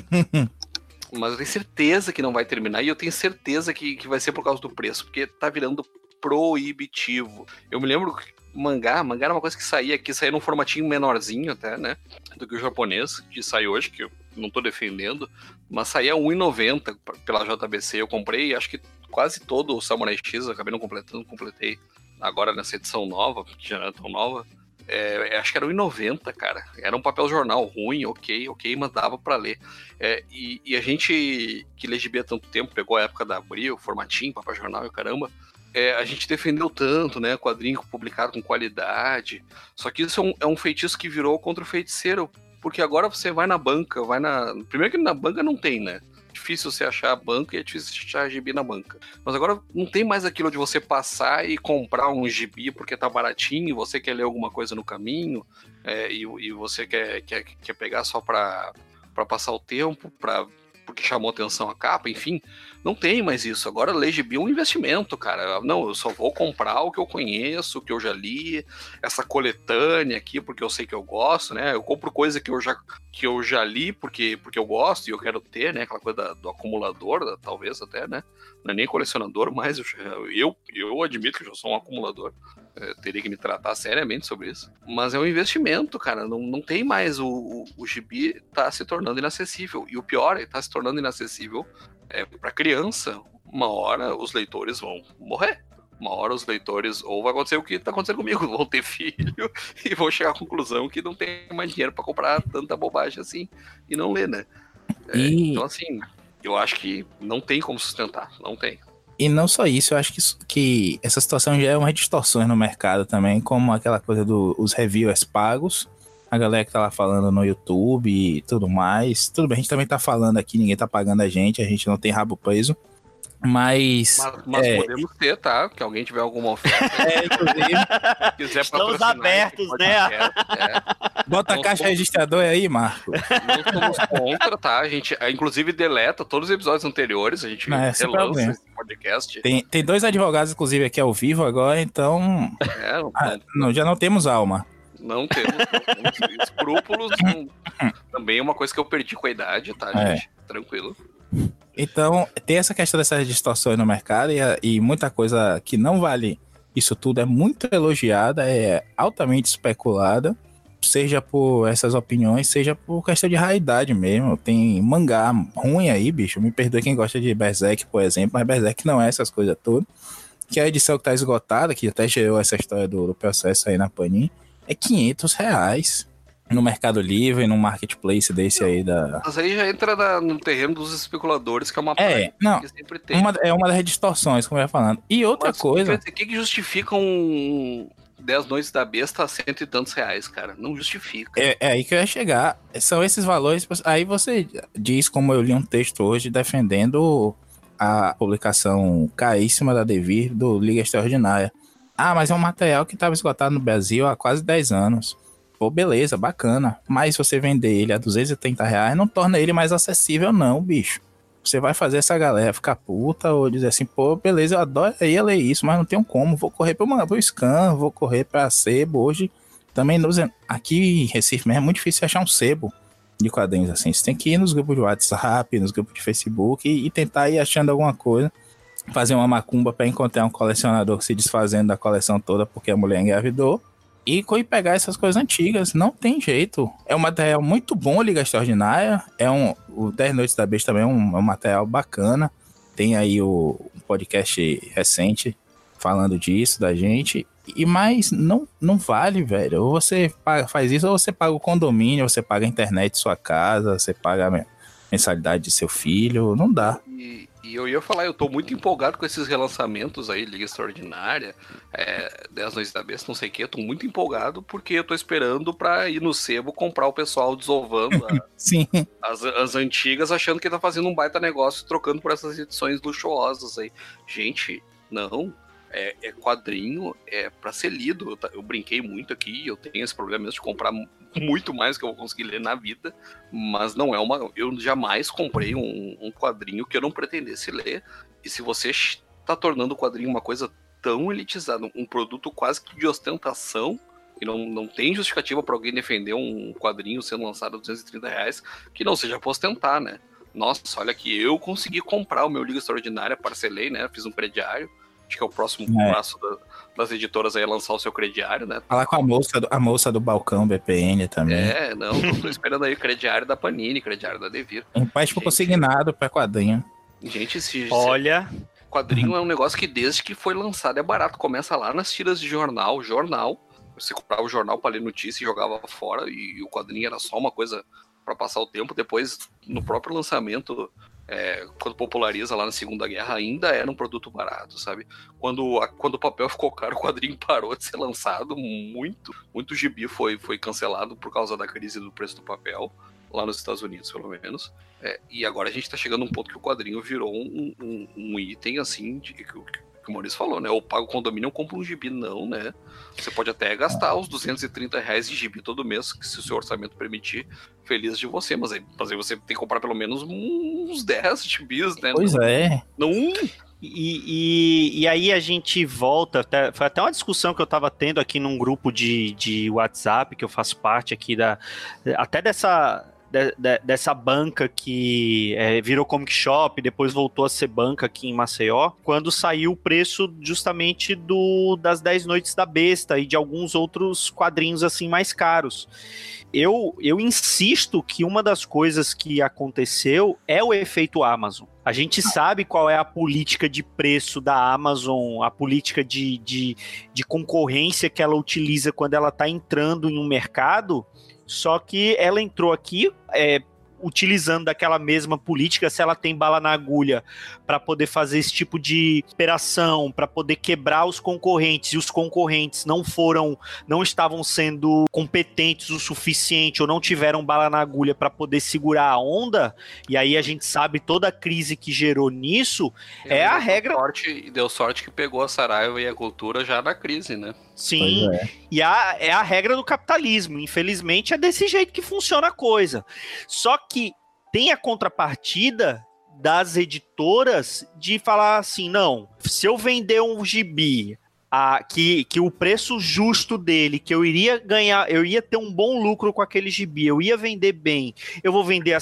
Mas eu tenho certeza que não vai terminar e eu tenho certeza que vai ser por causa do preço, porque tá virando proibitivo. Eu me lembro que mangá era uma coisa que saía num formatinho menorzinho até, né, do que o japonês, que sai hoje, que eu não tô defendendo, mas saía R$1,90 pela JBC. Eu comprei, acho que quase todo o Samurai X, eu acabei não completei agora nessa edição nova, que já não é tão nova. Acho que era R$1,90, cara. Era um papel jornal ruim, ok, mas dava pra ler. E a gente que lê gibi há tanto tempo, pegou a época da Abril, formatinho, papel jornal e o caramba, a gente defendeu tanto, né, quadrinho publicado com qualidade. Só que isso é um feitiço que virou contra o feiticeiro, porque agora você vai na banca, primeiro que na banca não tem, né? Difícil você achar banca e é difícil você achar gibi na banca. Mas agora não tem mais aquilo de você passar e comprar um gibi porque tá baratinho e você quer ler alguma coisa no caminho, e você quer pegar só pra passar o tempo, porque chamou atenção a capa, enfim. Não tem mais isso. Agora ler gibi é um investimento, cara. Não, eu só vou comprar o que eu conheço, o que eu já li, essa coletânea aqui, porque eu sei que eu gosto, né? Eu compro coisa que eu já li porque eu gosto e eu quero ter, né? Aquela coisa do acumulador, talvez até, né? Não é nem colecionador, mas eu admito que eu sou um acumulador. Teria que me tratar seriamente sobre isso. Mas é um investimento, cara. Não tem mais. O gibi tá se tornando inacessível. E o pior, ele tá se tornando inacessível pra criança. uma hora os leitores vão morrer. Uma hora os leitores, ou vai acontecer o que tá acontecendo comigo, vão ter filho e vão chegar à conclusão que não tem mais dinheiro pra comprar tanta bobagem assim e não ler, né? Então, assim, eu acho que não tem como sustentar, não tem. E não só isso, eu acho que essa situação gera umas distorções no mercado também, como aquela coisa dos reviewers pagos, a galera que tá lá falando no YouTube e tudo mais. Tudo bem, a gente também tá falando aqui, ninguém tá pagando a gente não tem rabo preso. Mas podemos ter, tá? Que alguém tiver alguma oferta. Inclusive. Quiser estamos abertos, né? Bota a caixa registradora aí, Marco. Não somos contra, tá? A gente, inclusive, deleta todos os episódios anteriores. A gente relança esse podcast. Tem 2 advogados, inclusive, aqui ao vivo agora, então. Já não temos alma. Não temos escrúpulos. Também é uma coisa que eu perdi com a idade, tá, gente? Tranquilo. Então, tem essa questão dessas distorções no mercado e muita coisa que não vale isso tudo é muito elogiada, é altamente especulada, seja por essas opiniões, seja por questão de raridade mesmo. Tem mangá ruim aí, bicho, me perdoe quem gosta de Berserk, por exemplo, mas Berserk não é essas coisas todas, que a edição que tá esgotada, que até gerou essa história do processo aí na Panini, é R$500. No Mercado Livre, no marketplace desse aí da... Mas aí já entra no terreno dos especuladores, que é uma prática que sempre tem. É uma das distorções, como eu ia falando. E outra coisa... O que justifica 10 Noites da Besta a R$100 e tantos, cara? Não justifica. É aí que eu ia chegar. São esses valores... Aí você diz, como eu li um texto hoje, defendendo a publicação caríssima da Devir do Liga Extraordinária. Mas é um material que estava esgotado no Brasil há quase 10 anos. Pô, beleza, bacana. Mas se você vender ele a R$230, não torna ele mais acessível, não, bicho. Você vai fazer essa galera ficar puta ou dizer assim, pô, beleza, eu adoraria ler isso, mas não tenho como. Vou correr pro Scan, vou correr pra sebo. Hoje, também aqui em Recife mesmo é muito difícil achar um sebo de quadrinhos assim. Você tem que ir nos grupos de WhatsApp, nos grupos de Facebook e tentar ir achando alguma coisa. Fazer uma macumba pra encontrar um colecionador se desfazendo da coleção toda porque a mulher engravidou. E pegar essas coisas antigas, não tem jeito. É um material muito bom, Liga Extraordinária. O 10 Noites da Besta também é um material bacana. Tem aí um podcast recente falando disso, da gente. Mas não vale, velho. Ou você faz isso, ou você paga o condomínio, ou você paga a internet de sua casa, você paga a mensalidade de seu filho. Não dá. E eu ia falar, eu tô muito empolgado com esses relançamentos aí, Liga Extraordinária, 10 Noites da Besta, não sei o que, eu tô muito empolgado porque eu tô esperando pra ir no sebo comprar o pessoal desovando Sim. As antigas, achando que tá fazendo um baita negócio, trocando por essas edições luxuosas aí. Gente, não, quadrinho, é pra ser lido. Eu brinquei muito aqui, eu tenho esse problema mesmo de comprar muito mais que eu vou conseguir ler na vida, mas não é eu jamais comprei um quadrinho que eu não pretendesse ler. E se você tá tornando o quadrinho uma coisa tão elitizada, um produto quase que de ostentação, e não tem justificativa para alguém defender um quadrinho sendo lançado a R$230, que não seja pra ostentar, né? Nossa, olha aqui, eu consegui comprar o meu Liga Extraordinária, parcelei, né? Fiz um crediário. Acho que é o próximo passo das editoras aí a lançar o seu crediário, né? Falar com a moça do balcão BPN também. Tô esperando aí o crediário da Panini, crediário da Devir. Um pai ficou consignado para quadrinho. Gente, olha... Quadrinho é um negócio que desde que foi lançado é barato. Começa lá nas tiras de jornal. Você comprava o jornal para ler notícia e jogava fora, e o quadrinho era só uma coisa para passar o tempo. Depois, no próprio lançamento... quando populariza lá na Segunda Guerra, ainda era um produto barato, sabe? Quando o papel ficou caro, o quadrinho parou de ser lançado, muito gibi foi cancelado por causa da crise do preço do papel, lá nos Estados Unidos, pelo menos. E agora a gente tá chegando num ponto que o quadrinho virou um item, assim, que o Maurício falou, né? Ou paga o condomínio ou compra um gibi, não, né? Você pode até gastar os R$230 de gibi todo mês, que se o seu orçamento permitir, feliz de você, mas aí você tem que comprar pelo menos uns 10 gibis, né? Pois não. E aí a gente volta, foi até uma discussão que eu tava tendo aqui num grupo de WhatsApp, que eu faço parte aqui até dessa banca que virou Comic Shop, depois voltou a ser banca aqui em Maceió, quando saiu o preço justamente das 10 Noites da Besta e de alguns outros quadrinhos assim mais caros. Eu insisto que uma das coisas que aconteceu é o efeito Amazon. A gente sabe qual é a política de preço da Amazon, a política de concorrência que ela utiliza quando ela está entrando em um mercado, só que ela entrou aqui utilizando daquela mesma política, se ela tem bala na agulha para poder fazer esse tipo de operação, para poder quebrar os concorrentes, e os concorrentes não estavam sendo competentes o suficiente ou não tiveram bala na agulha para poder segurar a onda, e aí a gente sabe toda a crise que gerou nisso, a regra... Deu sorte que pegou a Saraiva e a Cultura já na crise, né? Sim, e é a regra do capitalismo. Infelizmente é desse jeito que funciona a coisa. Só que tem a contrapartida das editoras de falar assim, não, se eu vender um gibi que o preço justo dele, que eu iria ganhar, eu ia ter um bom lucro com aquele gibi, eu ia vender bem, eu vou vender a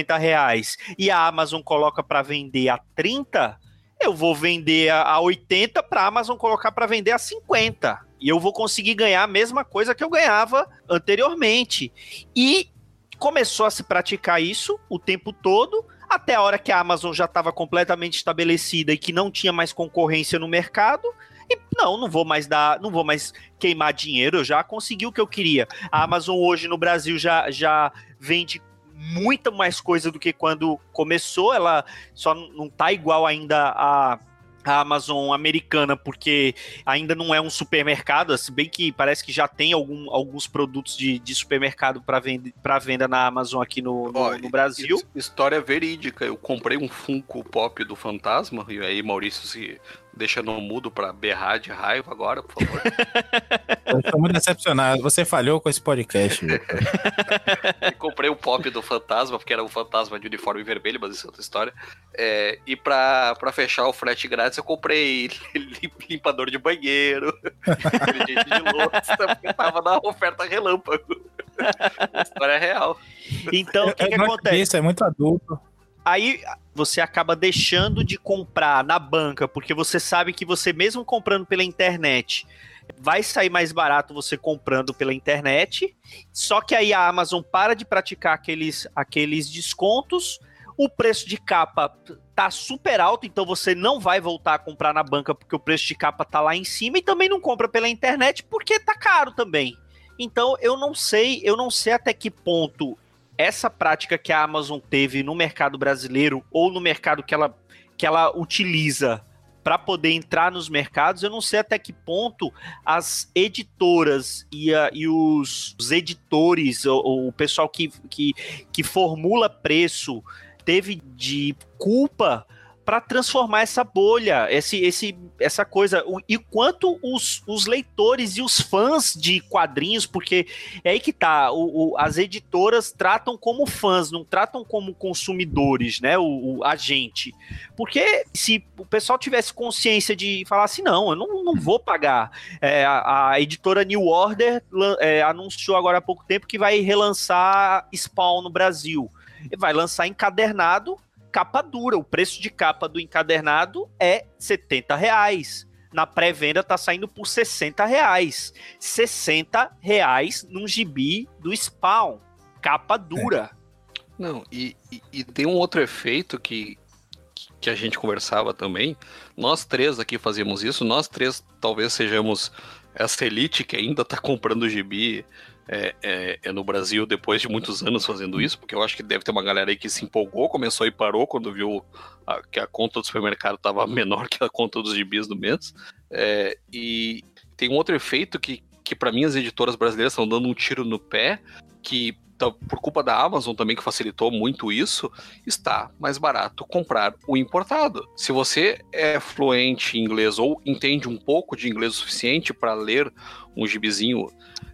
R$50 e a Amazon coloca para vender a 30, eu vou vender a 80 para a Amazon colocar para vender a 50. E eu vou conseguir ganhar a mesma coisa que eu ganhava anteriormente. E começou a se praticar isso o tempo todo, até a hora que a Amazon já estava completamente estabelecida e que não tinha mais concorrência no mercado. E não vou mais queimar dinheiro, eu já consegui o que eu queria. A Amazon hoje no Brasil já vende muita mais coisa do que quando começou, ela só não tá igual ainda a Amazon americana, porque ainda não é um supermercado, se bem que parece que já tem alguns produtos de supermercado para venda na Amazon aqui no Brasil. História verídica, eu comprei um Funko Pop do Fantasma, e aí Maurício se deixa no mudo pra berrar de raiva agora, por favor. Eu estou muito decepcionado, você falhou com esse podcast. Comprei o Pop do Fantasma, porque era um fantasma de uniforme vermelho, mas isso é outra história. E pra fechar o frete grátis, eu comprei limpador de banheiro, ingrediente de louça, porque tava na oferta relâmpago. História real. Então, o que acontece? Isso é muito adulto. Aí você acaba deixando de comprar na banca, porque você sabe que você mesmo comprando pela internet, vai sair mais barato você comprando pela internet, só que aí a Amazon para de praticar aqueles descontos, o preço de capa tá super alto, então você não vai voltar a comprar na banca porque o preço de capa tá lá em cima, e também não compra pela internet porque tá caro também. Então eu não sei até que ponto essa prática que a Amazon teve no mercado brasileiro ou no mercado que ela utiliza para poder entrar nos mercados, eu não sei até que ponto as editoras e os editores, ou o pessoal que formula preço, teve de culpa para transformar essa bolha, essa coisa, e quanto os leitores e os fãs de quadrinhos, porque é aí que tá, as editoras tratam como fãs, não tratam como consumidores, né, a gente, porque se o pessoal tivesse consciência de falar assim, não, eu não vou pagar, a editora New Order anunciou agora há pouco tempo que vai relançar Spawn no Brasil, e vai lançar encadernado, capa dura, o preço de capa do encadernado é R$70. Na pré-venda tá saindo por R$60. R$60 num gibi do Spawn. Capa dura. Não, e tem um outro efeito que a gente conversava também. Nós três aqui fazíamos isso. Nós três talvez sejamos essa elite que ainda tá comprando gibi no Brasil depois de muitos anos fazendo isso, porque eu acho que deve ter uma galera aí que se empolgou, começou e parou quando viu que a conta do supermercado estava menor que a conta dos gibis do mês. E tem um outro efeito que para mim as editoras brasileiras estão dando um tiro no pé, que por culpa da Amazon também, que facilitou muito isso, está mais barato comprar o importado. Se você é fluente em inglês ou entende um pouco de inglês o suficiente para ler um gibizinho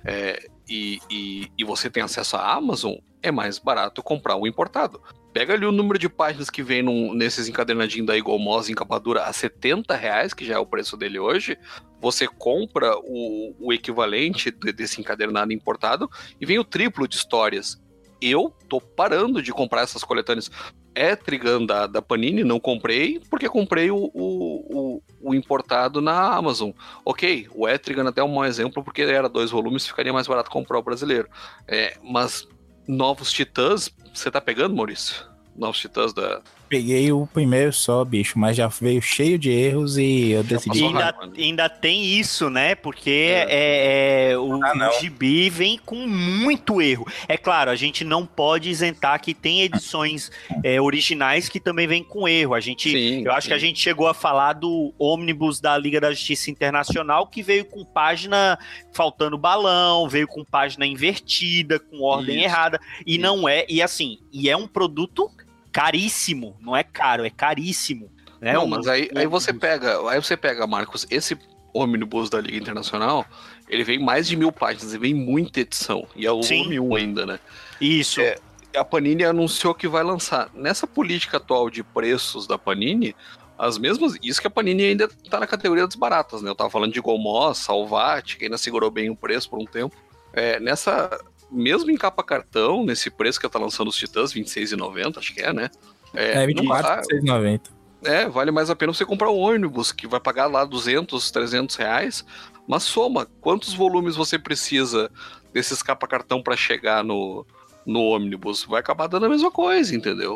e você tem acesso à Amazon, é mais barato comprar o importado. Pega ali o número de páginas que vem nesses encadernadinhos da Eagle Moss em capa dura a R$70, que já é o preço dele hoje, você compra o equivalente desse encadernado importado e vem o triplo de histórias. eu tô parando de comprar essas coletâneas. Etrigan da Panini, não comprei, porque comprei o importado na Amazon. Ok, o Etrigan até é um mau exemplo, porque era 2 volumes, ficaria mais barato comprar o brasileiro. Mas Novos Titãs, você tá pegando, Maurício? Novos Titãs da... Peguei o primeiro só, bicho, mas já veio cheio de erros e eu decidi... Ainda tem isso, né? Porque o gibi vem com muito erro. É claro, a gente não pode isentar que tem edições originais que também vêm com erro. Eu acho que a gente chegou a falar do ônibus da Liga da Justiça Internacional, que veio com página faltando balão, veio com página invertida, com ordem errada, e não é... E é um produto... caríssimo, não é caro, é caríssimo. Né? Não, mas aí você pega, Marcos, esse ônibus da Liga Internacional, ele vem mais de 1000 páginas, ele vem muita edição, e é o volume 1 ainda, né? Isso. A Panini anunciou que vai lançar. Nessa política atual de preços da Panini, as mesmas, isso que a Panini ainda tá na categoria das baratas, né? Eu tava falando de Gomó, Salvat, que ainda segurou bem o preço por um tempo. Mesmo em capa cartão, nesse preço que tá lançando os Titãs, R$26,90, acho que né? 24, R$26,90. Vale mais a pena você comprar um ônibus, que vai pagar lá 200, 300 reais, mas soma, quantos volumes você precisa desses capa cartão para chegar no ônibus? Vai acabar dando a mesma coisa, entendeu?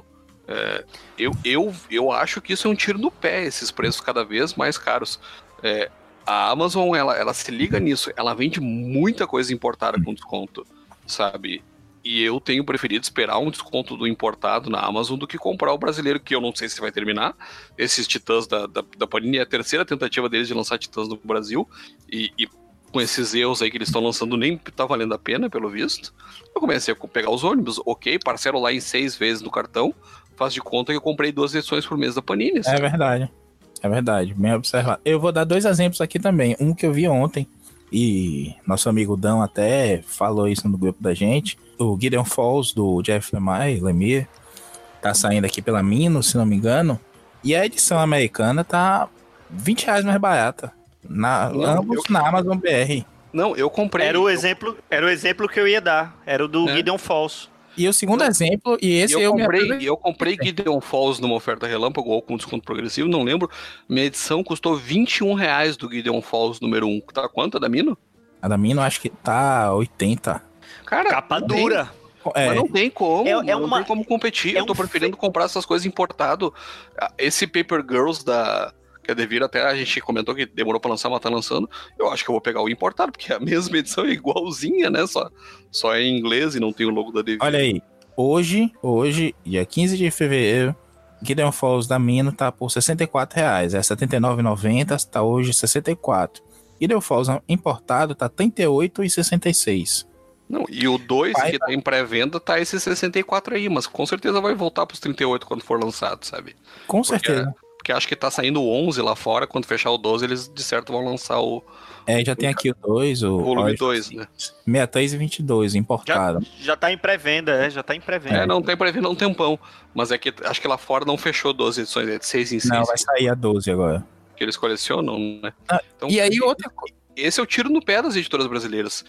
Eu acho que isso é um tiro no pé, esses preços cada vez mais caros. A Amazon, ela se liga nisso, ela vende muita coisa importada com desconto, sabe? E eu tenho preferido esperar um desconto do importado na Amazon do que comprar o brasileiro, que eu não sei se vai terminar. Esses Titãs da Panini é a terceira tentativa deles de lançar Titãs no Brasil, e com esses erros aí que eles estão lançando, nem tá valendo a pena, pelo visto. Eu comecei a pegar os ônibus, ok, parcelo lá em 6 vezes no cartão, faz de conta que eu comprei 2 edições por mês da Panini. Sabe? É verdade, bem observado. Eu vou dar 2 exemplos aqui também. Um que eu vi ontem, e nosso amigo Dão até falou isso no grupo da gente. O Gideon Falls, do Jeff Lemire, tá saindo aqui pela Mino, se não me engano. E a edição americana tá R$20 mais barata. Ambos na Amazon BR. Não, eu comprei. Era o exemplo que eu ia dar. Era o do Gideon Falls. E o segundo exemplo, e esse eu comprei Gideon Falls numa oferta relâmpago ou com desconto progressivo, não lembro. Minha edição custou R$21 do Gideon Falls número 1. Tá quanto a da Mino? A da Mino acho que tá 80. Cara, capa dura. Mas não tem como, não tem como competir. Eu tô preferindo comprar essas coisas importado. Esse Paper Girls que a Devir até a gente comentou que demorou pra lançar, mas tá lançando. Eu acho que eu vou pegar o importado, porque a mesma edição é igualzinha, né? Só é em inglês e não tem o logo da Devir. Olha aí, hoje, dia 15 de fevereiro, Gideon Falls da Mino tá por R$64. É R$79,90, tá hoje R$64. Gideon Falls importado tá R$38,66. Não, e o 2 que tá em pré-venda tá esse 64 aí, mas com certeza vai voltar pros 38 quando for lançado, sabe? Com certeza. Porque acho que tá saindo o 11 lá fora, quando fechar o 12 eles de certo vão lançar o... já tem aqui o 2, o volume 2, né? 63,22, importado. Já tá em pré-venda, já tá em pré-venda. Não tem pré-venda há um tempão, mas é que acho que lá fora não fechou 12 edições, é de 6 em 6. Não, vai sair a 12 agora. Que eles colecionam, né? Então, e aí outra coisa... Esse é o tiro no pé das editoras brasileiras.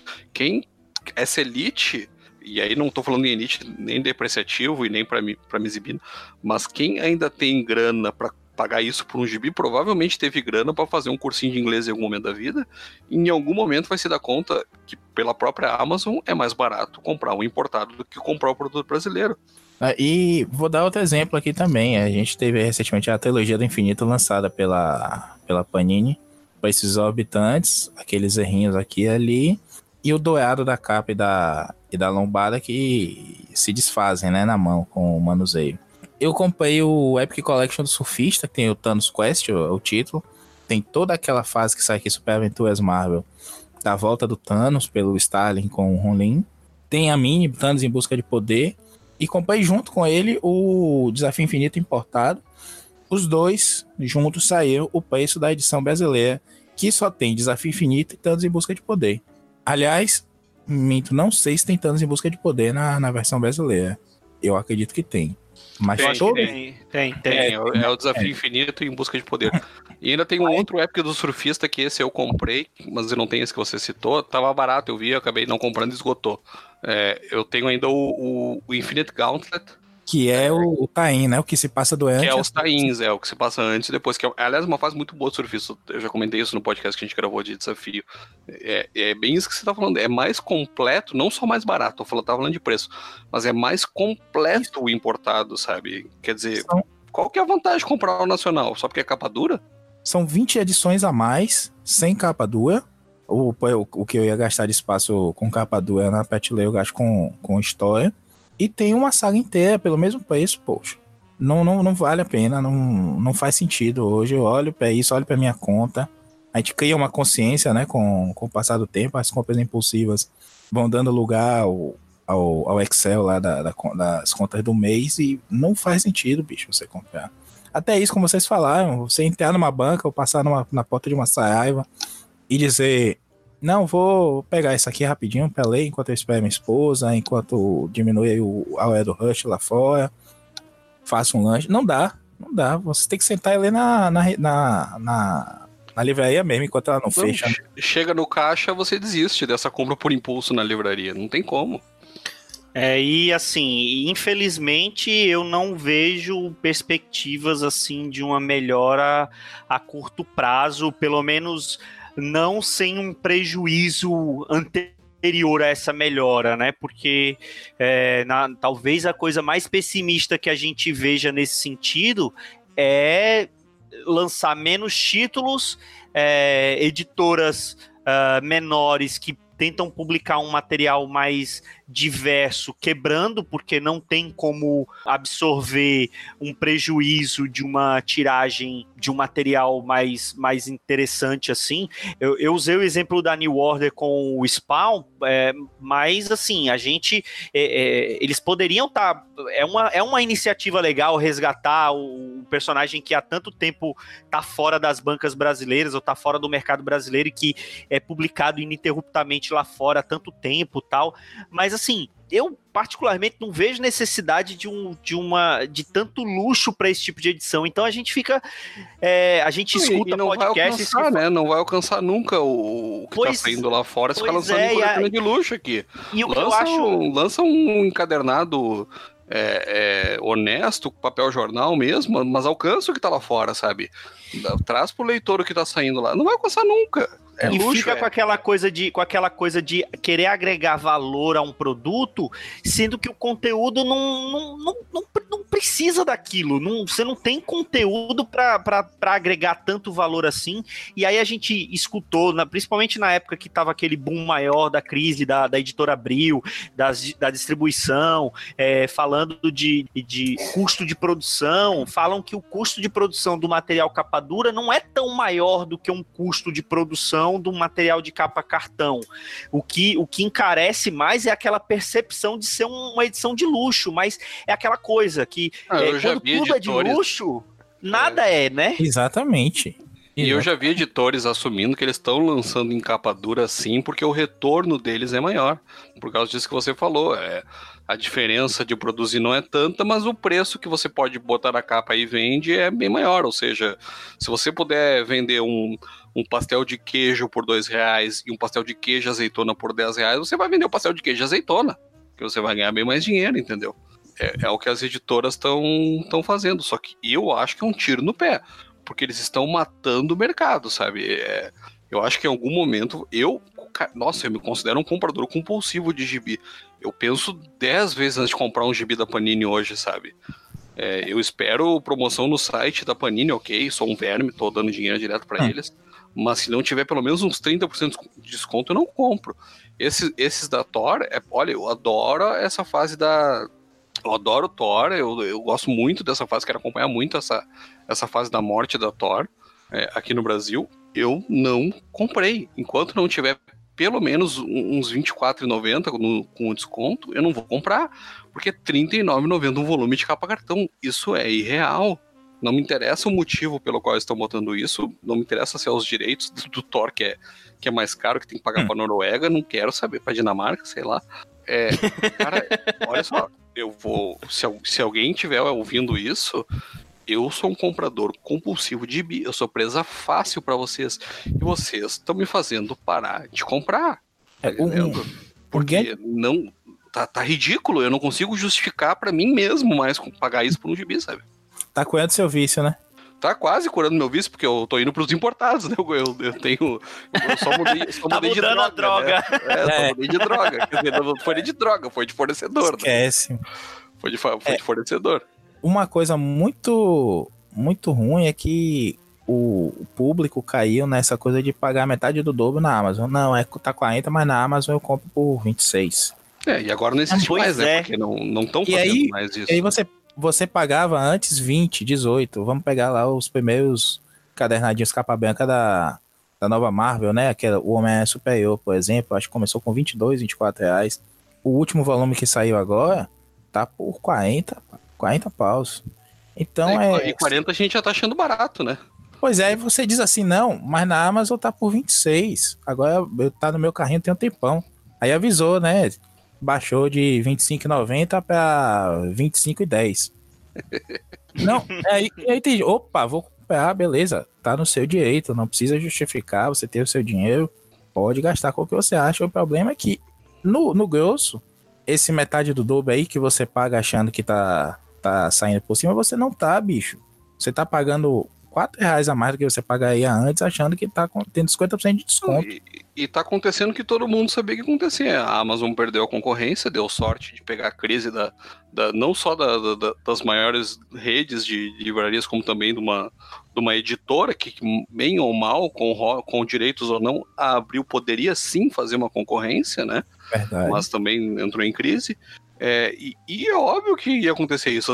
Essa elite... E aí não tô falando em elite nem depreciativo e nem pra me exibir, mas quem ainda tem grana pra pagar isso por um gibi, provavelmente teve grana pra fazer um cursinho de inglês em algum momento da vida, e em algum momento vai se dar conta que pela própria Amazon é mais barato comprar um importado do que comprar o produto brasileiro. E vou dar outro exemplo aqui também. A gente teve recentemente a trilogia do infinito lançada pela Panini, preços exorbitantes, aqueles errinhos aqui e ali, e o dourado da capa e da lombada que se desfazem, né, na mão com o manuseio. Eu comprei o Epic Collection do Surfista, que tem o Thanos Quest, o título. Tem toda aquela fase que sai aqui, Super Aventuras Marvel, da volta do Thanos pelo Starling com o Ron-Lin. Tem a mini, Thanos em Busca de Poder. E comprei junto com ele o Desafio Infinito importado. Os dois juntos saíram o preço da edição brasileira, que só tem Desafio Infinito e Thanos em Busca de Poder. Aliás, não sei se tem Thanos em Busca de Poder na versão brasileira. Eu acredito que tem. Mas tem. É o desafio infinito em busca de poder. E ainda tem um outro Epic do surfista que esse eu comprei, mas eu não tenho esse que você citou. Tava barato, eu vi, eu acabei não comprando e esgotou. Eu tenho ainda o Infinite Gauntlet. Que é o Tain, né? O que se passa do antes. Que é os Tains, o que se passa antes e depois. Que aliás, uma fase muito boa do surfista. Eu já comentei isso no podcast que a gente gravou de desafio. É bem isso que você tá falando. É mais completo, não só mais barato. Tava falando de preço. Mas é mais completo o importado, sabe? Quer dizer, qual que é a vantagem de comprar o nacional? Só porque é capa dura? São 20 edições a mais, sem capa dura. O que eu ia gastar de espaço com capa dura na Petley eu gasto com história. E tem uma saga inteira pelo mesmo preço, poxa. Não vale a pena, não faz sentido. Hoje eu olho para isso, olho para minha conta. A gente cria uma consciência, né, com o passar do tempo. As compras impulsivas vão dando lugar ao Excel lá das contas do mês e não faz sentido, bicho, você comprar. Até isso, como vocês falaram, você entrar numa banca ou passar na porta de uma Saraiva e dizer... Não, vou pegar isso aqui rapidinho pra ler enquanto eu espero minha esposa, enquanto diminui a hora do rush lá fora, faço um lanche. Não dá. Você tem que sentar e ler na livraria mesmo, enquanto ela não fecha. Chega no caixa, você desiste dessa compra por impulso na livraria. Não tem como. E assim, infelizmente eu não vejo perspectivas assim de uma melhora a curto prazo, pelo menos... não sem um prejuízo anterior a essa melhora, né? Porque talvez a coisa mais pessimista que a gente veja nesse sentido é lançar menos títulos, editoras menores que tentam publicar um material mais diverso, quebrando, porque não tem como absorver um prejuízo de uma tiragem de um material mais interessante assim. Eu usei o exemplo da New Order com o Spawn, mas assim, a gente eles poderiam estar... É uma iniciativa legal resgatar o personagem que há tanto tempo está fora das bancas brasileiras ou está fora do mercado brasileiro e que é publicado ininterruptamente lá fora há tanto tempo e tal, mas assim, eu particularmente não vejo necessidade de tanto luxo para esse tipo de edição. Então a gente fica, a gente escuta podcasts vai alcançar, né? Não vai alcançar nunca o que tá saindo lá fora, se ficar lançando coletânea de luxo aqui. E o que eu acho... Lança um encadernado honesto, papel jornal mesmo, mas alcança o que tá lá fora, sabe? Traz pro leitor o que tá saindo lá. Não vai alcançar nunca. E luxo, fica com aquela coisa de querer agregar valor a um produto, sendo que o conteúdo não precisa daquilo. Você não tem conteúdo para agregar tanto valor assim. E aí a gente escutou, principalmente na época que estava aquele boom maior da crise da editora Abril, da distribuição, falando de custo de produção. Falam que o custo de produção do material capa dura não é tão maior do que um custo de produção do material de capa cartão. O que encarece mais é aquela percepção de ser uma edição de luxo, mas é aquela coisa que quando tudo é de luxo, nada né? Exatamente. E eu já vi editores assumindo que eles estão lançando em capa dura sim, porque o retorno deles é maior. Por causa disso que você falou, a diferença de produzir não é tanta, mas o preço que você pode botar na capa e vende é bem maior. Ou seja, se você puder vender um pastel de queijo por R$2 e um pastel de queijo azeitona por R$10, você vai vender o pastel de queijo azeitona, que você vai ganhar bem mais dinheiro, entendeu? É o que as editoras estão fazendo, só que eu acho que é um tiro no pé, porque eles estão matando o mercado, sabe? Eu acho que em algum momento, eu me considero um comprador compulsivo de gibi. Eu penso 10 vezes antes de comprar um gibi da Panini hoje, sabe? Eu espero promoção no site da Panini, ok, sou um verme, tô dando dinheiro direto para eles, mas se não tiver pelo menos uns 30% de desconto, eu não compro. Esses da Thor, olha, eu adoro essa fase eu adoro Thor, eu gosto muito dessa fase, quero acompanhar muito essa fase da morte da Thor aqui no Brasil. Eu não comprei. Enquanto não tiver pelo menos uns R$24,90 com desconto, eu não vou comprar, porque R$39,90 um volume de capa cartão. Isso é irreal. Não me interessa o motivo pelo qual estão botando isso, não me interessa se é os direitos do Thor, que é mais caro, que tem que pagar pra Noruega, não quero saber, pra Dinamarca, sei lá. Cara, olha só, eu vou... Se alguém estiver ouvindo isso, eu sou um comprador compulsivo de gibi. Eu sou presa fácil pra vocês. E vocês estão me fazendo parar de comprar. Tá entendendo? Porque não... Tá ridículo. Eu não consigo justificar pra mim mesmo mais pagar isso por um gibi, sabe? Tá curando seu vício, né? Tá quase curando meu vício, porque eu tô indo pros importados, né? Eu tenho... Eu só mudei tá de droga. A droga. Né? Só mudei de droga. Quer dizer, não foi de droga, foi de fornecedor. Esquece. Né? Foi de fornecedor. Uma coisa muito, muito ruim é que o público caiu nessa coisa de pagar metade do dobro na Amazon. Não, tá 40, mas na Amazon eu compro por 26. E agora não existe mais, né? Porque não estão fazendo mais isso. E aí você pagava antes 20, 18. Vamos pegar lá os primeiros cadernadinhos capa branca da nova Marvel, né? Que era o Homem-Aranha Superior, por exemplo. Acho que começou com 22, 24 reais. O último volume que saiu agora tá por 40 paus. Então E 40 a gente já tá achando barato, né? Pois é, aí você diz assim, não, mas na Amazon tá por 26. Agora tá no meu carrinho tem um tempão. Aí avisou, né? Baixou de 25,90 para 25,10. Não, aí tem. Opa, vou comprar, beleza. Tá no seu direito, não precisa justificar. Você tem o seu dinheiro, pode gastar com o que você acha. O problema é que no grosso, esse metade do dobro aí que você paga achando que tá saindo por cima, você não tá, bicho. Você tá pagando R$4 a mais do que você pagaria antes, achando que tá tendo 50% de desconto. E tá acontecendo que todo mundo sabia que ia acontecer. A Amazon perdeu a concorrência, deu sorte de pegar a crise não só das maiores redes de livrarias, como também de uma editora que, bem ou mal, com direitos ou não, poderia sim fazer uma concorrência, né? Verdade. Mas também entrou em crise. E é óbvio que ia acontecer isso.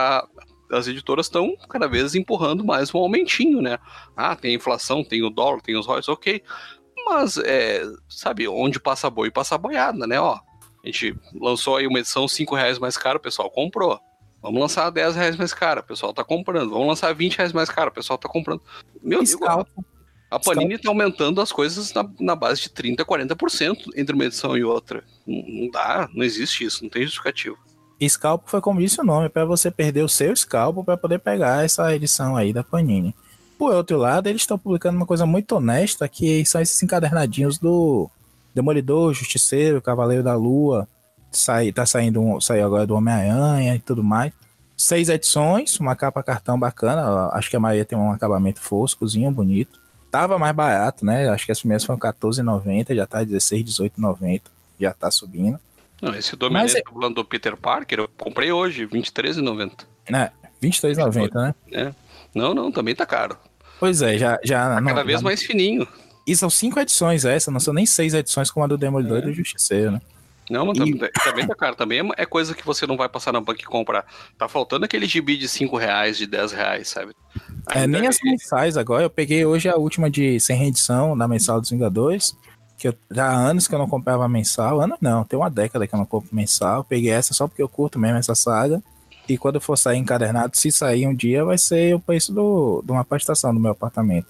As editoras estão cada vez empurrando mais um aumentinho, né? Tem a inflação, tem o dólar, tem os royalties, ok. Mas, sabe, onde passa boi, passa boiada, né? Ó, a gente lançou aí uma edição R$5 mais cara, o pessoal comprou. Vamos lançar R$10 mais cara, o pessoal tá comprando. Vamos lançar R$20 mais cara, o pessoal tá comprando. Meu Deus, a Panini tá aumentando as coisas na base de 30%, 40% entre uma edição e outra. Não dá, não existe isso, não tem justificativo. Scalpo foi como disse o nome, para você perder o seu scalpo para poder pegar essa edição aí da Panini. Por outro lado, eles estão publicando uma coisa muito honesta, que são esses encadernadinhos do Demolidor, Justiceiro, Cavaleiro da Lua, saiu agora do Homem-Aranha e tudo mais. 6 edições, uma capa cartão bacana, acho que a maioria tem um acabamento foscozinho, bonito. Tava mais barato, né? Acho que as primeiras foram R$14,90, já tá R$16, R$18,90, já tá subindo. Não, esse do Homem-Aranha falando do Peter Parker, eu comprei hoje, R$23,90. R$23,90, né? Não, também tá caro. Pois é, já tá cada vez mais fininho. E são 5 edições não são nem 6 edições como a do Demolidor e do Justiceiro, né? Não, mas também tá caro. Também é coisa que você não vai passar na banca e comprar. Tá faltando aquele gibi de R$5, de R$10, sabe? Nem as mensais agora. Eu peguei hoje a última de sem reedição da mensal dos Vingadores, que já há anos que eu não comprava mensal. Tem uma década que eu não compro mensal. Eu peguei essa só porque eu curto mesmo essa saga. E quando for sair encadernado, se sair um dia, vai ser o preço de uma prestação do meu apartamento.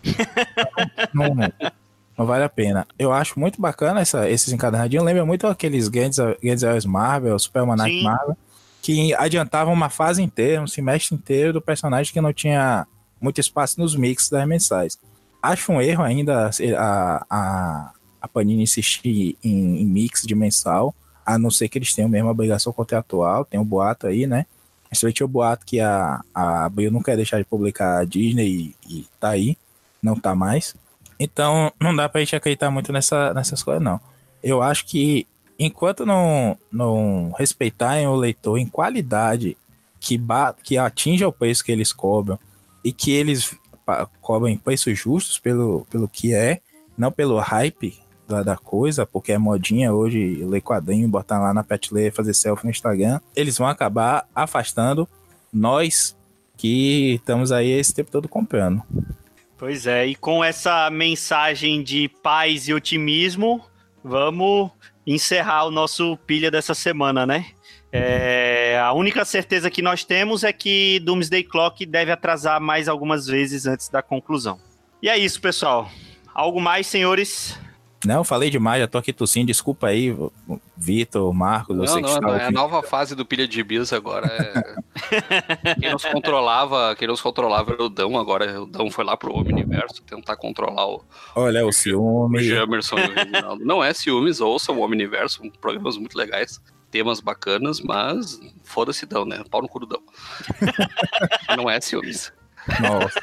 Não vale a pena. Eu acho muito bacana esses encadernadinhos. Lembra muito aqueles Grandes Heróis Marvel, Super Almanac Marvel, que adiantavam uma fase inteira, um semestre inteiro do personagem que não tinha muito espaço nos mix das mensais. Acho um erro ainda a Panini insistir em mix de mensal, a não ser que eles tenham mesmo a obrigação contratual. Tem um boato aí, né? Principalmente o boato que a Abril não quer deixar de publicar a Disney e tá aí, não tá mais. Então não dá pra gente acreditar muito nessas coisas, não. Eu acho que enquanto não respeitarem o leitor em qualidade que atinja o preço que eles cobram e que eles cobrem preços justos pelo que é, não pelo hype da coisa, porque é modinha hoje ler quadrinho, botar lá na prateleira, fazer selfie no Instagram, eles vão acabar afastando nós que estamos aí esse tempo todo comprando. Pois é, e com essa mensagem de paz e otimismo, vamos encerrar o nosso pilha dessa semana, né? A única certeza que nós temos é que Doomsday Clock deve atrasar mais algumas vezes antes da conclusão. E é isso, pessoal. Algo mais, senhores? Não, falei demais, já tô aqui tossindo, desculpa aí, Vitor, Marcos, você que está ouvindo. É a nova fase do Pilha de Bis agora. Quem nos controlava era o Dão, agora o Dão foi lá pro Omniverso tentar controlar o... Olha, o ciúme. O Jamerson e o Reginaldo. Não é ciúmes, ouçam o Omniverso, programas muito legais, temas bacanas, mas foda-se Dão, né? Pau no cu do Dão. Não é ciúmes. Nossa.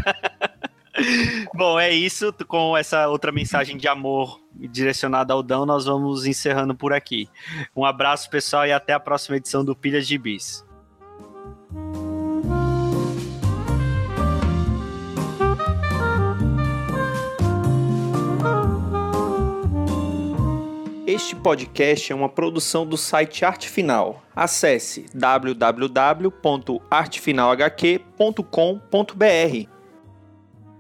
Bom, é isso. Com essa outra mensagem de amor direcionada ao Dão, nós vamos encerrando por aqui. Um abraço, pessoal, e até a próxima edição do Pilhas de Bis. Este podcast é uma produção do site Arte Final. Acesse www.artefinalhq.com.br.